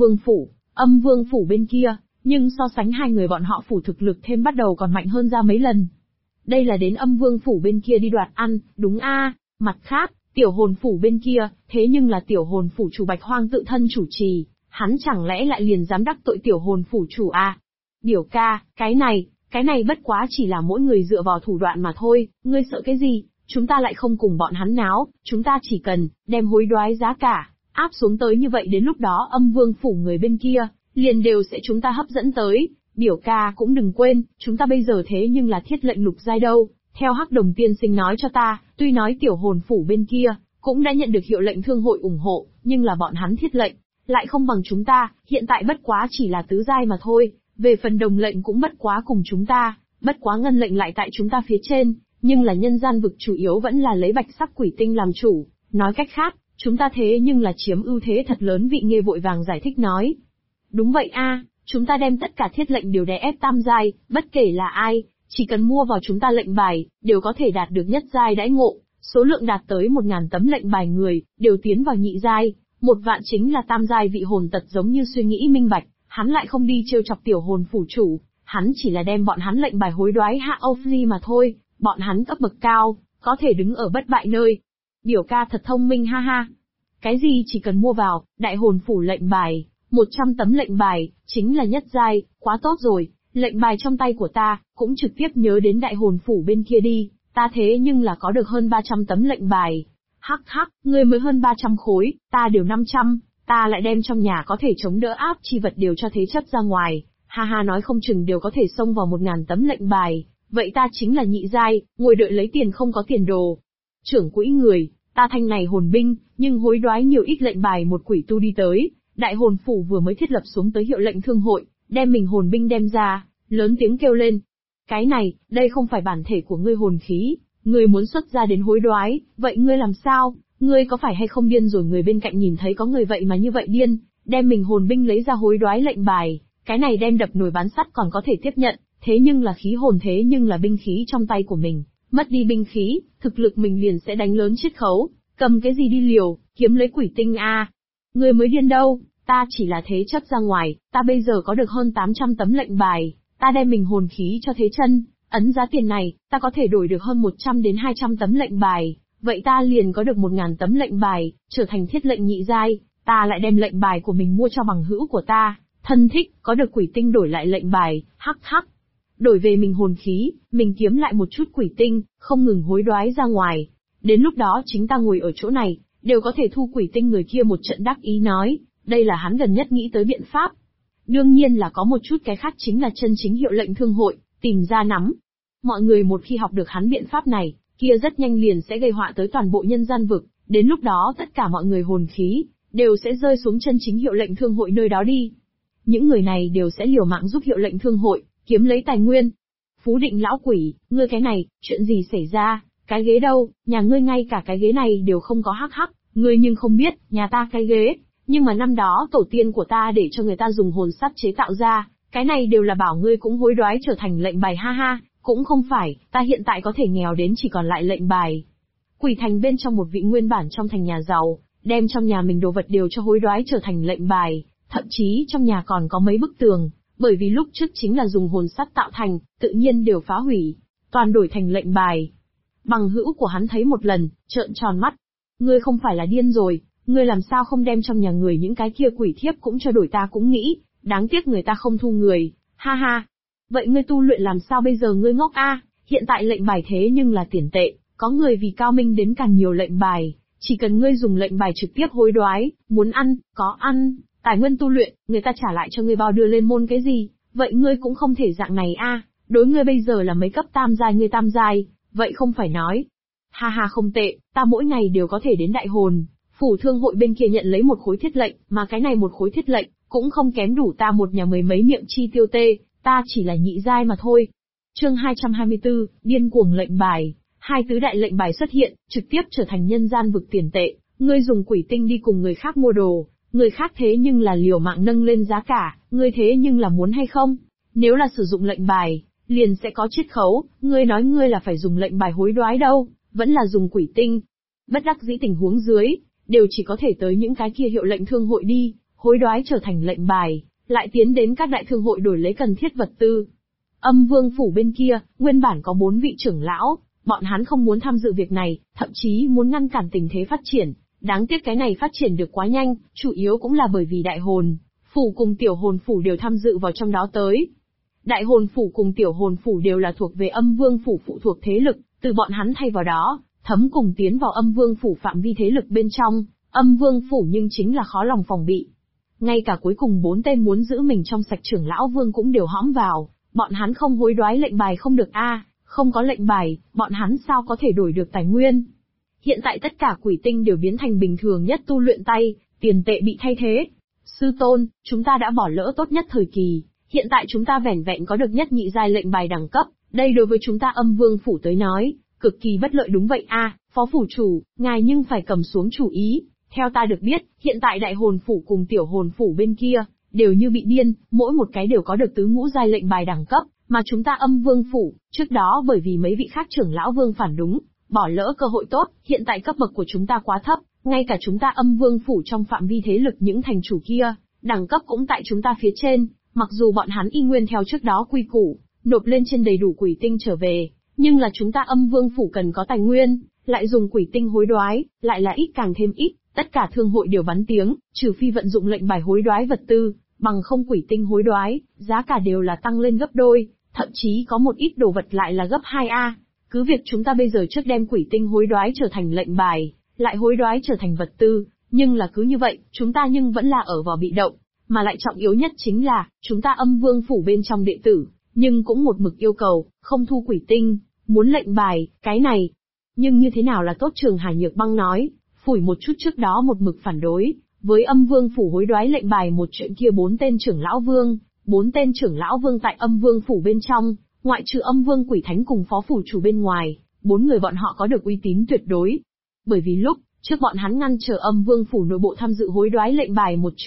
vương phủ bên kia, nhưng so sánh hai người bọn họ phủ thực lực thêm bắt đầu còn mạnh hơn ra mấy lần. Đây là đến âm vương phủ bên kia đi đoạt ăn, đúng a? Mặt khác, tiểu hồn phủ bên kia, thế nhưng là tiểu hồn phủ chủ Bạch Hoang tự thân chủ trì, hắn chẳng lẽ lại liền dám đắc tội tiểu hồn phủ chủ a? Biểu ca, cái này bất quá chỉ là mỗi người dựa vào thủ đoạn mà thôi, ngươi sợ cái gì? Chúng ta lại không cùng bọn hắn náo, chúng ta chỉ cần đem hối đoái giá cả áp xuống tới như vậy, đến lúc đó âm vương phủ người bên kia liền đều sẽ chúng ta hấp dẫn tới. Biểu ca cũng đừng quên, chúng ta bây giờ thế nhưng là thiết lệnh lục giai đâu. Theo Hắc Đồng tiên sinh nói cho ta, tuy nói tiểu hồn phủ bên kia cũng đã nhận được hiệu lệnh thương hội ủng hộ, nhưng là bọn hắn thiết lệnh lại không bằng chúng ta, hiện tại bất quá chỉ là tứ giai mà thôi. Về phần đồng lệnh cũng bất quá cùng chúng ta, bất quá ngân lệnh lại tại chúng ta phía trên, nhưng là nhân gian vực chủ yếu vẫn là lấy bạch sắc quỷ tinh làm chủ, nói cách khác, chúng ta thế nhưng là chiếm ưu thế thật lớn. Vị Nghê vội vàng giải thích nói. Đúng vậy a, chúng ta đem tất cả thiết lệnh đều đè ép tam giai, bất kể là ai, chỉ cần mua vào chúng ta lệnh bài, đều có thể đạt được nhất giai đãi ngộ, số lượng đạt tới 1000 tấm lệnh bài người, đều tiến vào nhị giai, 1 vạn chính là tam giai. Vị Hồn Tật giống như suy nghĩ minh bạch, hắn lại không đi trêu chọc tiểu hồn phủ chủ, hắn chỉ là đem bọn hắn lệnh bài hối đoái hạ Ofli mà thôi, bọn hắn cấp bậc cao, có thể đứng ở bất bại nơi. Biểu ca thật thông minh ha ha. Cái gì chỉ cần mua vào, đại hồn phủ lệnh bài, 100 tấm lệnh bài, chính là nhất giai, quá tốt rồi, lệnh bài trong tay của ta, cũng trực tiếp nhớ đến đại hồn phủ bên kia đi, ta thế nhưng là có được hơn 300 tấm lệnh bài. Hắc hắc, ngươi mới hơn 300 khối, ta đều 500, ta lại đem trong nhà có thể chống đỡ áp chi vật đều cho thế chấp ra ngoài, ha ha, nói không chừng đều có thể xông vào 1000 tấm lệnh bài, vậy ta chính là nhị giai, ngồi đợi lấy tiền không có tiền đồ. Trưởng quỹ người, ta thanh này hồn binh, nhưng hối đoái nhiều ít lệnh bài một quỷ tu đi tới, đại hồn phủ vừa mới thiết lập xuống tới hiệu lệnh thương hội, đem mình hồn binh đem ra, lớn tiếng kêu lên. Cái này, đây không phải bản thể của ngươi hồn khí, ngươi muốn xuất ra đến hối đoái, vậy ngươi làm sao, ngươi có phải hay không điên rồi? Người bên cạnh nhìn thấy có người vậy mà như vậy điên, đem mình hồn binh lấy ra hối đoái lệnh bài, cái này đem đập nồi bán sắt còn có thể tiếp nhận, thế nhưng là khí hồn, thế nhưng là binh khí trong tay của mình, mất đi binh khí, thực lực mình liền sẽ đánh lớn chiết khấu, cầm cái gì đi liều, kiếm lấy quỷ tinh a? Ngươi mới điên đâu, ta chỉ là thế chấp ra ngoài, ta bây giờ có được hơn 800 tấm lệnh bài, ta đem mình hồn khí cho thế chân, ấn giá tiền này, ta có thể đổi được hơn 100 đến 200 tấm lệnh bài, vậy ta liền có được 1000 tấm lệnh bài, trở thành thiết lệnh nhị giai, ta lại đem lệnh bài của mình mua cho bằng hữu của ta, thân thích, có được quỷ tinh đổi lại lệnh bài, hắc hắc. Đổi về mình hồn khí, mình kiếm lại một chút quỷ tinh, không ngừng hối đoái ra ngoài. Đến lúc đó chính ta ngồi ở chỗ này, đều có thể thu quỷ tinh. Người kia một trận đắc ý nói, đây là hắn gần nhất nghĩ tới biện pháp. Đương nhiên là có một chút cái khác, chính là chân chính hiệu lệnh thương hội, tìm ra nắm. Mọi người một khi học được hắn biện pháp này, kia rất nhanh liền sẽ gây họa tới toàn bộ nhân gian vực, đến lúc đó tất cả mọi người hồn khí, đều sẽ rơi xuống chân chính hiệu lệnh thương hội nơi đó đi. Những người này đều sẽ liều mạng giúp hiệu lệnh thương hội, kiếm lấy tài nguyên. Phú Định lão quỷ, ngươi cái này, chuyện gì xảy ra, cái ghế đâu, nhà ngươi ngay cả cái ghế này đều không có, hắc hắc, ngươi nhưng không biết, nhà ta cái ghế, nhưng mà năm đó tổ tiên của ta để cho người ta dùng hồn sắt chế tạo ra, cái này đều là bảo ngươi cũng hối đoái trở thành lệnh bài, ha ha, cũng không phải, ta hiện tại có thể nghèo đến chỉ còn lại lệnh bài. Quỷ thành bên trong một vị nguyên bản trong thành nhà giàu, đem trong nhà mình đồ vật đều cho hối đoái trở thành lệnh bài, thậm chí trong nhà còn có mấy bức tường, bởi vì lúc trước chính là dùng hồn sắt tạo thành, tự nhiên đều phá hủy, toàn đổi thành lệnh bài. Bằng hữu của hắn thấy một lần, trợn tròn mắt. Ngươi không phải là điên rồi, ngươi làm sao không đem trong nhà người những cái kia quỷ thiếp cũng cho đổi? Ta cũng nghĩ, đáng tiếc người ta không thu người, ha ha. Vậy ngươi tu luyện làm sao bây giờ? Ngươi ngốc a? Hiện tại lệnh bài thế nhưng là tiền tệ, có người vì cao minh đến càng nhiều lệnh bài, chỉ cần ngươi dùng lệnh bài trực tiếp hối đoái, muốn ăn, có ăn, tài nguyên tu luyện, người ta trả lại cho ngươi bao đưa lên môn cái gì, vậy ngươi cũng không thể dạng này a. Đối ngươi bây giờ là mấy cấp tam giai, ngươi tam giai, vậy không phải nói. Ha ha, không tệ, ta mỗi ngày đều có thể đến đại hồn phủ thương hội bên kia nhận lấy một khối thiết lệnh, mà cái này một khối thiết lệnh, cũng không kém đủ ta một nhà mười mấy miệng chi tiêu tê, ta chỉ là nhị giai mà thôi. Chương 224, điên cuồng lệnh bài. Hai tứ đại lệnh bài xuất hiện, trực tiếp trở thành nhân gian vực tiền tệ, ngươi dùng quỷ tinh đi cùng người khác mua đồ, người khác thế nhưng là liều mạng nâng lên giá cả, ngươi thế nhưng là muốn hay không? Nếu là sử dụng lệnh bài, liền sẽ có chiết khấu, ngươi nói ngươi là phải dùng lệnh bài hối đoái đâu, vẫn là dùng quỷ tinh. Bất đắc dĩ tình huống dưới, đều chỉ có thể tới những cái kia hiệu lệnh thương hội đi, hối đoái trở thành lệnh bài, lại tiến đến các đại thương hội đổi lấy cần thiết vật tư. Âm Vương phủ bên kia, nguyên bản có 4 vị trưởng lão, bọn hắn không muốn tham dự việc này, thậm chí muốn ngăn cản tình thế phát triển. Đáng tiếc cái này phát triển được quá nhanh, chủ yếu cũng là bởi vì đại hồn phủ cùng tiểu hồn phủ đều tham dự vào trong đó tới. Đại hồn phủ cùng tiểu hồn phủ đều là thuộc về Âm Vương phủ phụ thuộc thế lực, từ bọn hắn thay vào đó, thấm cùng tiến vào Âm Vương phủ phạm vi thế lực bên trong, Âm Vương phủ nhưng chính là khó lòng phòng bị. Ngay cả cuối cùng 4 tên muốn giữ mình trong sạch trưởng lão vương cũng đều hõm vào, bọn hắn không hối đoái lệnh bài không được a, không có lệnh bài, bọn hắn sao có thể đổi được tài nguyên. Hiện tại tất cả quỷ tinh đều biến thành bình thường nhất tu luyện tay, tiền tệ bị thay thế. Sư tôn, chúng ta đã bỏ lỡ tốt nhất thời kỳ, hiện tại chúng ta vẻn vẹn có được nhất nhị giai lệnh bài đẳng cấp, đây đối với chúng ta Âm Vương phủ tới nói, cực kỳ bất lợi. Đúng vậy a, phó phủ chủ, ngài nhưng phải cầm xuống chủ ý. Theo ta được biết, hiện tại đại hồn phủ cùng tiểu hồn phủ bên kia, đều như bị điên, mỗi một cái đều có được tứ ngũ giai lệnh bài đẳng cấp, mà chúng ta Âm Vương phủ, trước đó bởi vì mấy vị khác trưởng lão vương phản đúng, bỏ lỡ cơ hội tốt, hiện tại cấp bậc của chúng ta quá thấp, ngay cả chúng ta Âm Vương phủ trong phạm vi thế lực những thành chủ kia, đẳng cấp cũng tại chúng ta phía trên, mặc dù bọn hắn y nguyên theo trước đó quy củ, nộp lên trên đầy đủ quỷ tinh trở về, nhưng là chúng ta Âm Vương phủ cần có tài nguyên, lại dùng quỷ tinh hối đoái, lại là ít càng thêm ít, tất cả thương hội đều bắn tiếng, trừ phi vận dụng lệnh bài hối đoái vật tư, bằng không quỷ tinh hối đoái, giá cả đều là tăng lên gấp đôi, thậm chí có một ít đồ vật lại là gấp 2A. Cứ việc chúng ta bây giờ trước đem quỷ tinh hối đoái trở thành lệnh bài, lại hối đoái trở thành vật tư, nhưng là cứ như vậy, chúng ta nhưng vẫn là ở vào bị động, mà lại trọng yếu nhất chính là, chúng ta Âm Vương phủ bên trong đệ tử, nhưng cũng một mực yêu cầu, không thu quỷ tinh, muốn lệnh bài, cái này. Nhưng như thế nào là tốt? Trường Hải Nhược Băng nói, phủi một chút trước đó một mực phản đối, với Âm Vương phủ hối đoái lệnh bài một chuyện kia. 4 tên trưởng lão vương tại Âm Vương phủ bên trong, ngoại trừ Âm Vương Quỷ Thánh cùng phó phủ chủ bên ngoài, 4 người bọn họ có được uy tín tuyệt đối. Bởi vì lúc trước bọn hắn ngăn trở Âm Vương phủ nội bộ tham dự hối đoái lệnh bài một chuyện,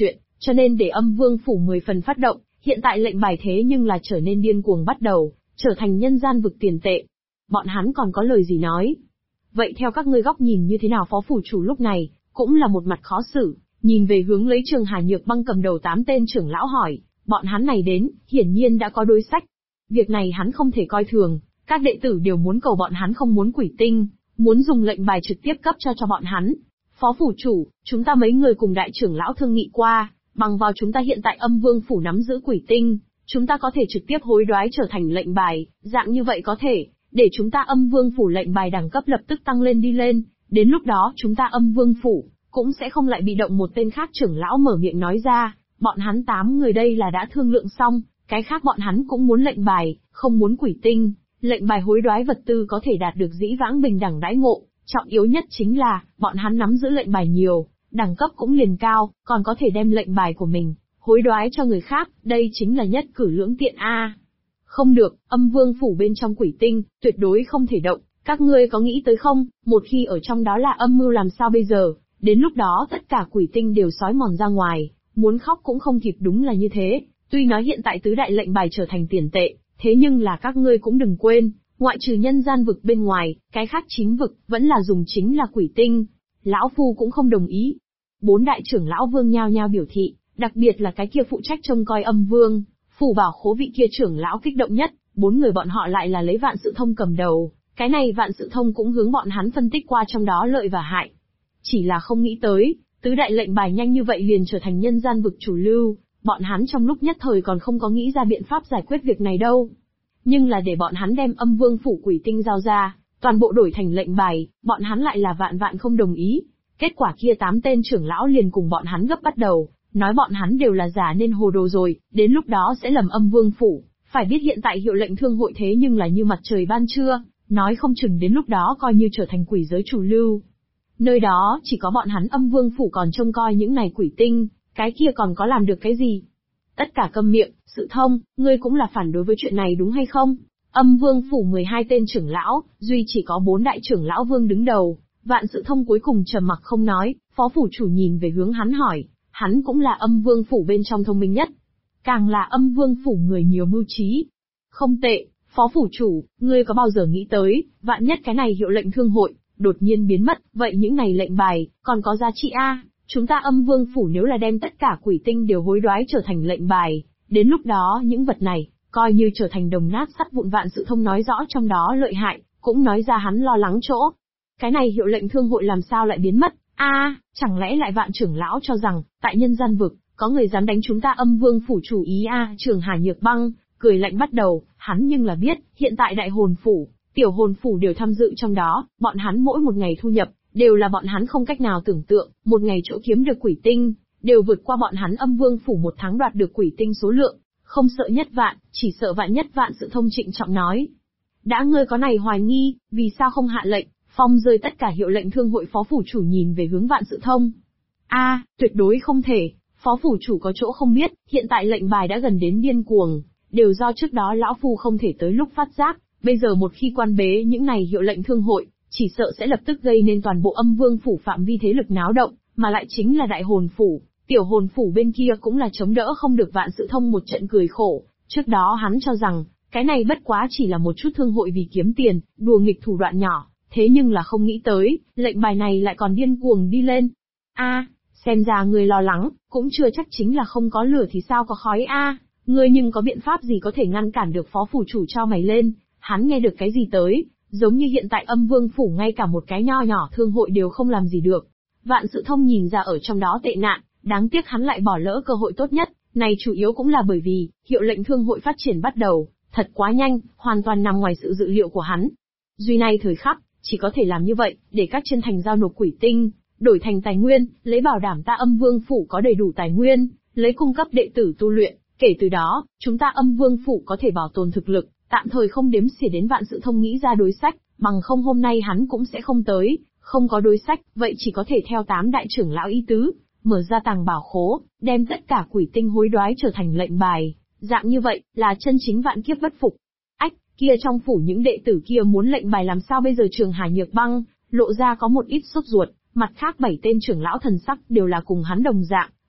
cho nên để Âm Vương phủ 10 phần phát động, hiện tại lệnh bài thế nhưng là trở nên điên cuồng bắt đầu, trở thành nhân gian vực tiền tệ. Bọn hắn còn có lời gì nói? Vậy theo các ngươi góc nhìn như thế nào? Phó phủ chủ lúc này, cũng là một mặt khó xử, nhìn về hướng lấy Trường Hà Nhược Băng cầm đầu 8 tên trưởng lão hỏi, bọn hắn này đến, hiển nhiên đã có đối sách. Việc này hắn không thể coi thường, các đệ tử đều muốn cầu bọn hắn không muốn quỷ tinh, muốn dùng lệnh bài trực tiếp cấp cho bọn hắn. Phó phủ chủ, chúng ta mấy người cùng đại trưởng lão thương nghị qua, bằng vào chúng ta hiện tại Âm Vương phủ nắm giữ quỷ tinh, chúng ta có thể trực tiếp hối đoái trở thành lệnh bài, dạng như vậy có thể, để chúng ta Âm Vương phủ lệnh bài đẳng cấp lập tức tăng lên đi lên, đến lúc đó chúng ta Âm Vương phủ cũng sẽ không lại bị động. Một tên khác trưởng lão mở miệng nói ra, bọn hắn 8 người đây là đã thương lượng xong, cái khác bọn hắn cũng muốn lệnh bài, không muốn quỷ tinh, lệnh bài hối đoái vật tư có thể đạt được dĩ vãng bình đẳng đãi ngộ, trọng yếu nhất chính là, bọn hắn nắm giữ lệnh bài nhiều, đẳng cấp cũng liền cao, còn có thể đem lệnh bài của mình hối đoái cho người khác, đây chính là nhất cử lưỡng tiện a. Không được, Âm Vương phủ bên trong quỷ tinh, tuyệt đối không thể động, các ngươi có nghĩ tới không, một khi ở trong đó là âm mưu làm sao bây giờ, đến lúc đó tất cả quỷ tinh đều xói mòn ra ngoài, muốn khóc cũng không kịp. Đúng là như thế, tuy nói hiện tại tứ đại lệnh bài trở thành tiền tệ, thế nhưng là các ngươi cũng đừng quên, ngoại trừ nhân gian vực bên ngoài, cái khác chính vực, vẫn là dùng chính là quỷ tinh. Lão Phu cũng không đồng ý. 4 đại trưởng lão vương nhao nhao biểu thị, đặc biệt là cái kia phụ trách trông coi Âm Vương phủ bảo khố vị kia trưởng lão kích động nhất, 4 người bọn họ lại là lấy Vạn Sự Thông cầm đầu, cái này Vạn Sự Thông cũng hướng bọn hắn phân tích qua trong đó lợi và hại. Chỉ là không nghĩ tới, tứ đại lệnh bài nhanh như vậy liền trở thành nhân gian vực chủ lưu, bọn hắn trong lúc nhất thời còn không có nghĩ ra biện pháp giải quyết việc này đâu. Nhưng là để bọn hắn đem Âm Vương phủ quỷ tinh giao ra, toàn bộ đổi thành lệnh bài, bọn hắn lại là vạn vạn không đồng ý. Kết quả kia 8 tên trưởng lão liền cùng bọn hắn gấp bắt đầu, nói bọn hắn đều là giả nên hồ đồ rồi, đến lúc đó sẽ lầm Âm Vương phủ. Phải biết hiện tại hiệu lệnh thương hội thế nhưng là như mặt trời ban trưa, nói không chừng đến lúc đó coi như trở thành quỷ giới chủ lưu. Nơi đó chỉ có bọn hắn Âm Vương phủ còn trông coi những này quỷ tinh, cái kia còn có làm được cái gì? Tất cả câm miệng. Sự Thông, ngươi cũng là phản đối với chuyện này đúng hay không? Âm Vương phủ 12 tên trưởng lão, duy chỉ có 4 đại trưởng lão vương đứng đầu, Vạn Sự Thông cuối cùng trầm mặc không nói. Phó phủ chủ nhìn về hướng hắn hỏi, hắn cũng là Âm Vương phủ bên trong thông minh nhất, càng là Âm Vương phủ người nhiều mưu trí. Không tệ, Phó phủ chủ, ngươi có bao giờ nghĩ tới, vạn nhất cái này hiệu lệnh thương hội đột nhiên biến mất, vậy những này lệnh bài còn có giá trị a? Chúng ta Âm Vương phủ nếu là đem tất cả quỷ tinh đều hối đoái trở thành lệnh bài, đến lúc đó những vật này coi như trở thành đồng nát sắt vụn. Vạn Sự Thông nói rõ trong đó lợi hại, cũng nói ra hắn lo lắng chỗ. Cái này hiệu lệnh thương hội làm sao lại biến mất? Chẳng lẽ lại Vạn trưởng lão cho rằng, tại nhân gian vực, có người dám đánh chúng ta Âm Vương phủ chủ ý Trường Hà Nhược Băng cười lạnh bắt đầu, hắn nhưng là biết, hiện tại đại hồn phủ, tiểu hồn phủ đều tham dự trong đó, bọn hắn mỗi một ngày thu nhập, đều là bọn hắn không cách nào tưởng tượng, một ngày chỗ kiếm được quỷ tinh, đều vượt qua bọn hắn Âm Vương phủ một tháng đoạt được quỷ tinh số lượng, không sợ nhất vạn, chỉ sợ vạn nhất. Vạn Sự Thông trịnh trọng nói. Đã ngươi có này hoài nghi, vì sao không hạ lệnh, phong rơi tất cả hiệu lệnh thương hội? Phó phủ chủ nhìn về hướng Vạn Sự Thông. Tuyệt đối không thể, Phó phủ chủ có chỗ không biết, hiện tại lệnh bài đã gần đến điên cuồng, đều do trước đó lão phu không thể tới lúc phát giác, bây giờ một khi quan bế những này hiệu lệnh thương hội, chỉ sợ sẽ lập tức gây nên toàn bộ Âm Vương phủ phạm vi thế lực náo động, mà lại chính là đại hồn phủ, tiểu hồn phủ bên kia cũng là chống đỡ không được. Vạn Sự Thông một trận cười khổ, trước đó hắn cho rằng, cái này bất quá chỉ là một chút thương hội vì kiếm tiền, đùa nghịch thủ đoạn nhỏ, thế nhưng là không nghĩ tới, lệnh bài này lại còn điên cuồng đi lên. Xem ra người lo lắng, cũng chưa chắc chính là không có lửa thì sao có khói ngươi nhưng có biện pháp gì có thể ngăn cản được? Phó phủ chủ cho mày lên, hắn nghe được cái gì tới, giống như hiện tại Âm Vương phủ ngay cả một cái nho nhỏ thương hội đều không làm gì được. Vạn Sự Thông nhìn ra ở trong đó tệ nạn, đáng tiếc hắn lại bỏ lỡ cơ hội tốt nhất, này chủ yếu cũng là bởi vì, hiệu lệnh thương hội phát triển bắt đầu, thật quá nhanh, hoàn toàn nằm ngoài sự dự liệu của hắn. Duy nay thời khắc, chỉ có thể làm như vậy, để các chân thành giao nộp quỷ tinh, đổi thành tài nguyên, lấy bảo đảm ta Âm Vương phủ có đầy đủ tài nguyên, lấy cung cấp đệ tử tu luyện, kể từ đó, chúng ta Âm Vương phủ có thể bảo tồn thực lực, tạm thời không đếm xỉa đến. Vạn Sự Thông nghĩ ra đối sách, bằng không hôm nay hắn cũng sẽ không tới, không có đối sách, vậy chỉ có thể theo 8 đại trưởng lão ý tứ, mở ra tàng bảo khố, đem tất cả quỷ tinh hối đoái trở thành lệnh bài, dạng như vậy, là chân chính vạn kiếp bất phục. Kia trong phủ những đệ tử kia muốn lệnh bài làm sao bây giờ? Trường Hà Nhược Băng lộ ra có một ít sốt ruột, mặt khác 7 tên trưởng lão thần sắc đều là cùng hắn đồng dạng,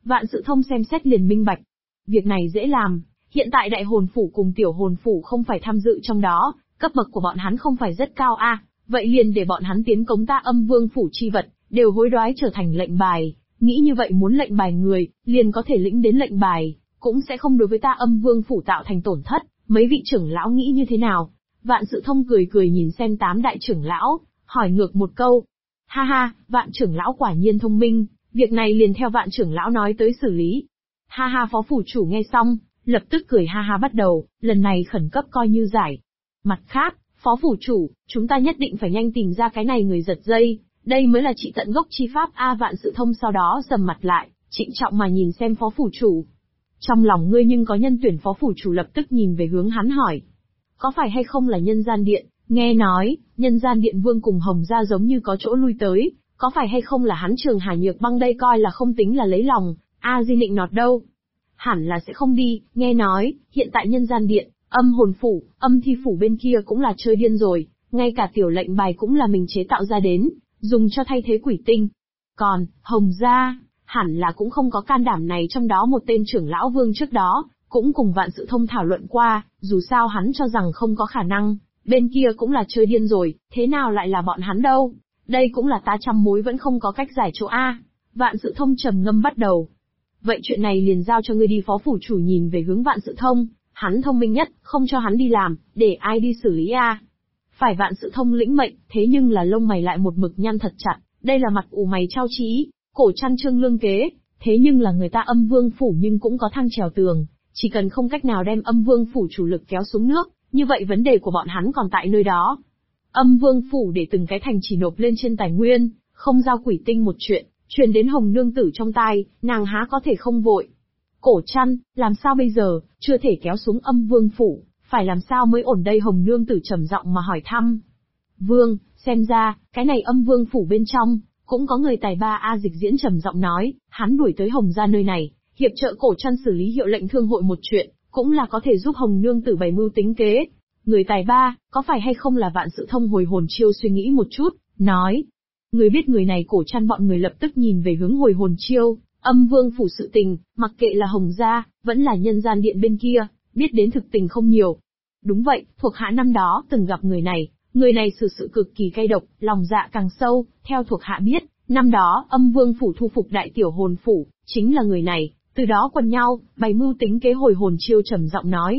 Vạn Sự Thông xem xét liền minh bạch. Việc này dễ làm, hiện tại đại hồn phủ cùng tiểu hồn phủ không phải tham dự trong đó, cấp bậc của bọn hắn không phải rất cao vậy liền để bọn hắn tiến cống ta Âm Vương phủ chi vật, đều hối đoái trở thành lệnh bài, nghĩ như vậy muốn lệnh bài người, liền có thể lĩnh đến lệnh bài, cũng sẽ không đối với ta Âm Vương phủ tạo thành tổn thất, mấy vị trưởng lão nghĩ như thế nào? Vạn Sự Thông cười cười nhìn xem 8 đại trưởng lão, hỏi ngược một câu. Ha ha, Vạn trưởng lão quả nhiên thông minh, việc này liền theo Vạn trưởng lão nói tới xử lý. Ha ha, phó phủ chủ nghe xong, lập tức cười ha ha bắt đầu, lần này khẩn cấp coi như giải. Mặt khác, phó phủ chủ, chúng ta nhất định phải nhanh tìm ra cái này người giật dây, đây mới là trị tận gốc chi pháp Vạn Sự Thông sau đó sầm mặt lại, trịnh trọng mà nhìn xem phó phủ chủ. Trong lòng ngươi nhưng có nhân tuyển? Phó phủ chủ lập tức nhìn về hướng hắn hỏi. Có phải hay không là Nhân Gian Điện, nghe nói, Nhân Gian Điện Vương cùng Hồng Gia giống như có chỗ lui tới, có phải hay không là hắn Trường Hà Nhược Băng đây coi là không tính là lấy lòng, Di nịnh nọt đâu? Hẳn là sẽ không đi, nghe nói, hiện tại Nhân Gian Điện, Âm Hồn Phủ, Âm Thi Phủ bên kia cũng là chơi điên rồi, ngay cả tiểu lệnh bài cũng là mình chế tạo ra đến, dùng cho thay thế quỷ tinh. Còn, Hồng Gia, hẳn là cũng không có can đảm này, trong đó một tên trưởng lão Vương trước đó, cũng cùng Vạn Sự Thông thảo luận qua, dù sao hắn cho rằng không có khả năng, bên kia cũng là chơi điên rồi, thế nào lại là bọn hắn đâu? Đây cũng là ta trăm mối vẫn không có cách giải chỗ Vạn Sự Thông trầm ngâm bắt đầu. Vậy chuyện này liền giao cho ngươi đi. Phó phủ chủ nhìn về hướng Vạn Sự Thông, hắn thông minh nhất, không cho hắn đi làm, để ai đi xử lý Phải. Vạn Sự Thông lĩnh mệnh, thế nhưng là lông mày lại một mực nhăn thật chặt, đây là mặt ủ mày trao trí, cổ chăn trương lương kế, thế nhưng là người ta Âm Vương phủ nhưng cũng có thang trèo tường, chỉ cần không cách nào đem Âm Vương phủ chủ lực kéo xuống nước, như vậy vấn đề của bọn hắn còn tại nơi đó. Âm Vương phủ để từng cái thành chỉ nộp lên trên tài nguyên, không giao quỷ tinh một chuyện, truyền đến Hồng nương tử trong tai, nàng há có thể không vội. Cổ chăn, làm sao bây giờ, chưa thể kéo xuống Âm Vương phủ, phải làm sao mới ổn đây? Hồng nương tử trầm giọng mà hỏi thăm. Vương, xem ra, cái này Âm Vương phủ bên trong, cũng có người tài ba. Dịch Diễn trầm giọng nói, hắn đuổi tới Hồng gia nơi này, hiệp trợ cổ chăn xử lý hiệu lệnh thương hội một chuyện, cũng là có thể giúp Hồng nương tử bày mưu tính kế. Người tài ba, có phải hay không là Vạn Sự Thông? Hồi hồn chiêu suy nghĩ một chút, nói. Người biết người này? Cổ chăn bọn người lập tức nhìn về hướng hồi hồn chiêu. Âm Vương phủ sự tình, mặc kệ là Hồng gia, vẫn là Nhân Gian Điện bên kia, biết đến thực tình không nhiều. Đúng vậy, thuộc hạ năm đó từng gặp người này xử sự cực kỳ cay độc, lòng dạ càng sâu. Theo thuộc hạ biết, năm đó Âm Vương phủ thu phục đại tiểu hồn phủ, chính là người này, từ đó quần nhau, bày mưu tính kế. Hồi hồn chiêu trầm giọng nói.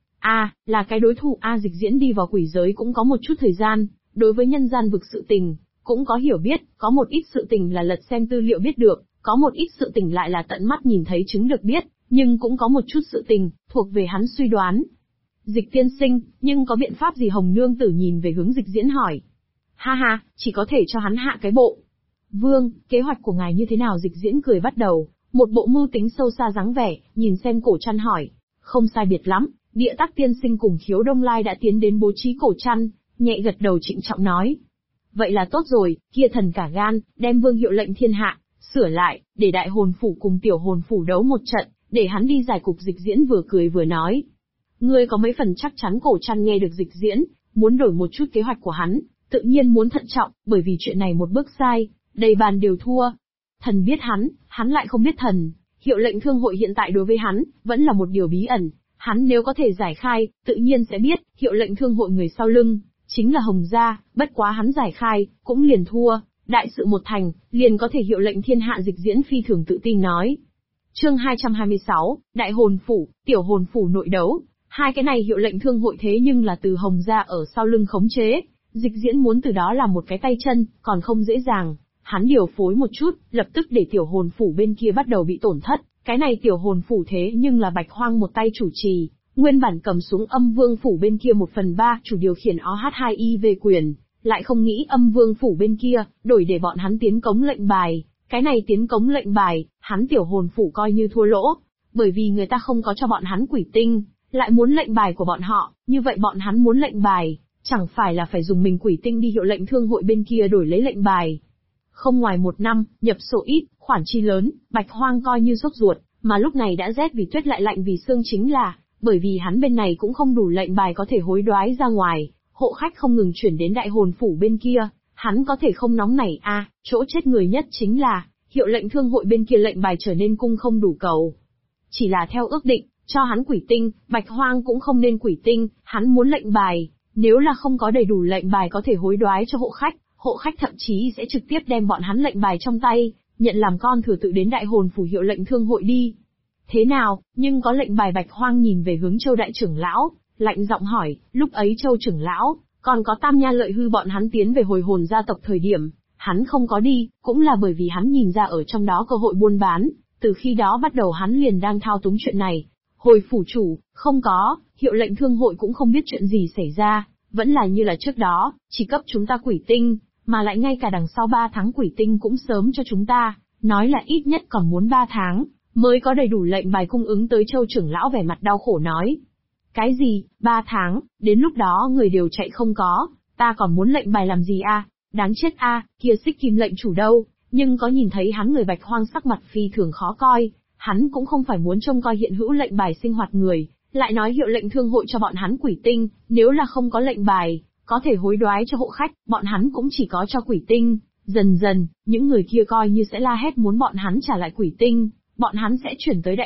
Là cái đối thủ. Dịch Diễn đi vào quỷ giới cũng có một chút thời gian, đối với nhân gian vực sự tình, cũng có hiểu biết, có một ít sự tình là lật xem tư liệu biết được, có một ít sự tình lại là tận mắt nhìn thấy chứng được biết, nhưng cũng có một chút sự tình, thuộc về hắn suy đoán. Dịch tiên sinh, nhưng có biện pháp gì? Hồng nương tử nhìn về hướng Dịch Diễn hỏi. Ha ha, chỉ có thể cho hắn hạ cái bộ. Vương, kế hoạch của ngài như thế nào? Dịch Diễn cười bắt đầu, một bộ mưu tính sâu xa dáng vẻ, nhìn xem cổ chăn hỏi. Không sai biệt lắm, Địa Tắc tiên sinh cùng Khiếu Đông Lai đã tiến đến bố trí. Cổ chăn nhẹ gật đầu trịnh trọng nói. Vậy là tốt rồi, kia thần cả gan, đem vương hiệu lệnh thiên hạ, sửa lại, để đại hồn phủ cùng tiểu hồn phủ đấu một trận, để hắn đi giải cục. Dịch Diễn vừa cười vừa nói. Ngươi có mấy phần chắc chắn? Cổ chăn nghe được Dịch Diễn muốn đổi một chút kế hoạch của hắn, tự nhiên muốn thận trọng, bởi vì chuyện này một bước sai, đầy bàn đều thua. Thần biết hắn lại không biết thần, hiệu lệnh thương hội hiện tại đối với hắn, vẫn là một điều bí ẩn, hắn nếu có thể giải khai, tự nhiên sẽ biết, hiệu lệnh thương hội người sau lưng, chính là Hồng gia, bất quá hắn giải khai, cũng liền thua, đại sự một thành, liền có thể hiệu lệnh thiên hạ. Dịch Diễn phi thường tự tin nói. Chương 226, Đại hồn phủ, Tiểu hồn phủ nội đấu, hai cái này hiệu lệnh thương hội thế nhưng là từ Hồng gia ở sau lưng khống chế, Dịch Diễn muốn từ đó làm một cái tay chân, còn không dễ dàng. Hắn điều phối một chút, lập tức để tiểu hồn phủ bên kia bắt đầu bị tổn thất, cái này tiểu hồn phủ thế nhưng là Bạch Hoang một tay chủ trì, nguyên bản cầm xuống Âm Vương phủ bên kia 1/3 chủ điều khiển OH2IV quyền, lại không nghĩ Âm Vương phủ bên kia, đổi để bọn hắn tiến cống lệnh bài, cái này tiến cống lệnh bài, hắn tiểu hồn phủ coi như thua lỗ, bởi vì người ta không có cho bọn hắn quỷ tinh, lại muốn lệnh bài của bọn họ, như vậy bọn hắn muốn lệnh bài, chẳng phải là phải dùng mình quỷ tinh đi hiệu lệnh thương hội bên kia đổi lấy lệnh bài. Không ngoài 1 năm, nhập sổ ít, khoản chi lớn, Bạch Hoang coi như sốt ruột, mà lúc này đã rét vì tuyết lại lạnh vì xương, chính là bởi vì hắn bên này cũng không đủ lệnh bài có thể hối đoái ra ngoài, hộ khách không ngừng chuyển đến đại hồn phủ bên kia, hắn có thể không nóng nảy chỗ chết người nhất chính là, hiệu lệnh thương hội bên kia lệnh bài trở nên cung không đủ cầu. Chỉ là theo ước định, cho hắn quỷ tinh, Bạch Hoang cũng không nên quỷ tinh, hắn muốn lệnh bài, nếu là không có đầy đủ lệnh bài có thể hối đoái cho hộ khách thậm chí sẽ trực tiếp đem bọn hắn lệnh bài trong tay, nhận làm con thừa tự đến đại hồn phủ hiệu lệnh thương hội đi. Thế nào, nhưng có lệnh bài? Bạch Hoang nhìn về hướng Châu đại trưởng lão, lạnh giọng hỏi. Lúc ấy Châu trưởng lão, còn có Tam Nha Lợi Hư bọn hắn tiến về hồi hồn gia tộc thời điểm, hắn không có đi, cũng là bởi vì hắn nhìn ra ở trong đó cơ hội buôn bán, từ khi đó bắt đầu hắn liền đang thao túng chuyện này. Hồi phủ chủ, không có, hiệu lệnh thương hội cũng không biết chuyện gì xảy ra, vẫn là như là trước đó, chỉ cấp chúng ta quỷ tinh, mà lại ngay cả đằng sau 3 tháng quỷ tinh cũng sớm cho chúng ta, nói là ít nhất còn muốn 3 tháng, mới có đầy đủ lệnh bài cung ứng tới. Châu trưởng lão vẻ mặt đau khổ nói. Cái gì, 3 tháng, đến lúc đó người đều chạy không có, ta còn muốn lệnh bài làm gì a? Đáng chết a, kia Xích Kim lệnh chủ đâu? Nhưng có nhìn thấy hắn người Bạch Hoang sắc mặt phi thường khó coi, hắn cũng không phải muốn trông coi hiện hữu lệnh bài sinh hoạt người, lại nói hiệu lệnh thương hội cho bọn hắn quỷ tinh, nếu là không có lệnh bài, có thể hối đoái cho hộ khách, bọn hắn cũng chỉ có cho quỷ tinh. Dần dần, những người kia coi như sẽ la hét muốn bọn hắn trả lại quỷ tinh, bọn hắn sẽ chuyển tới đại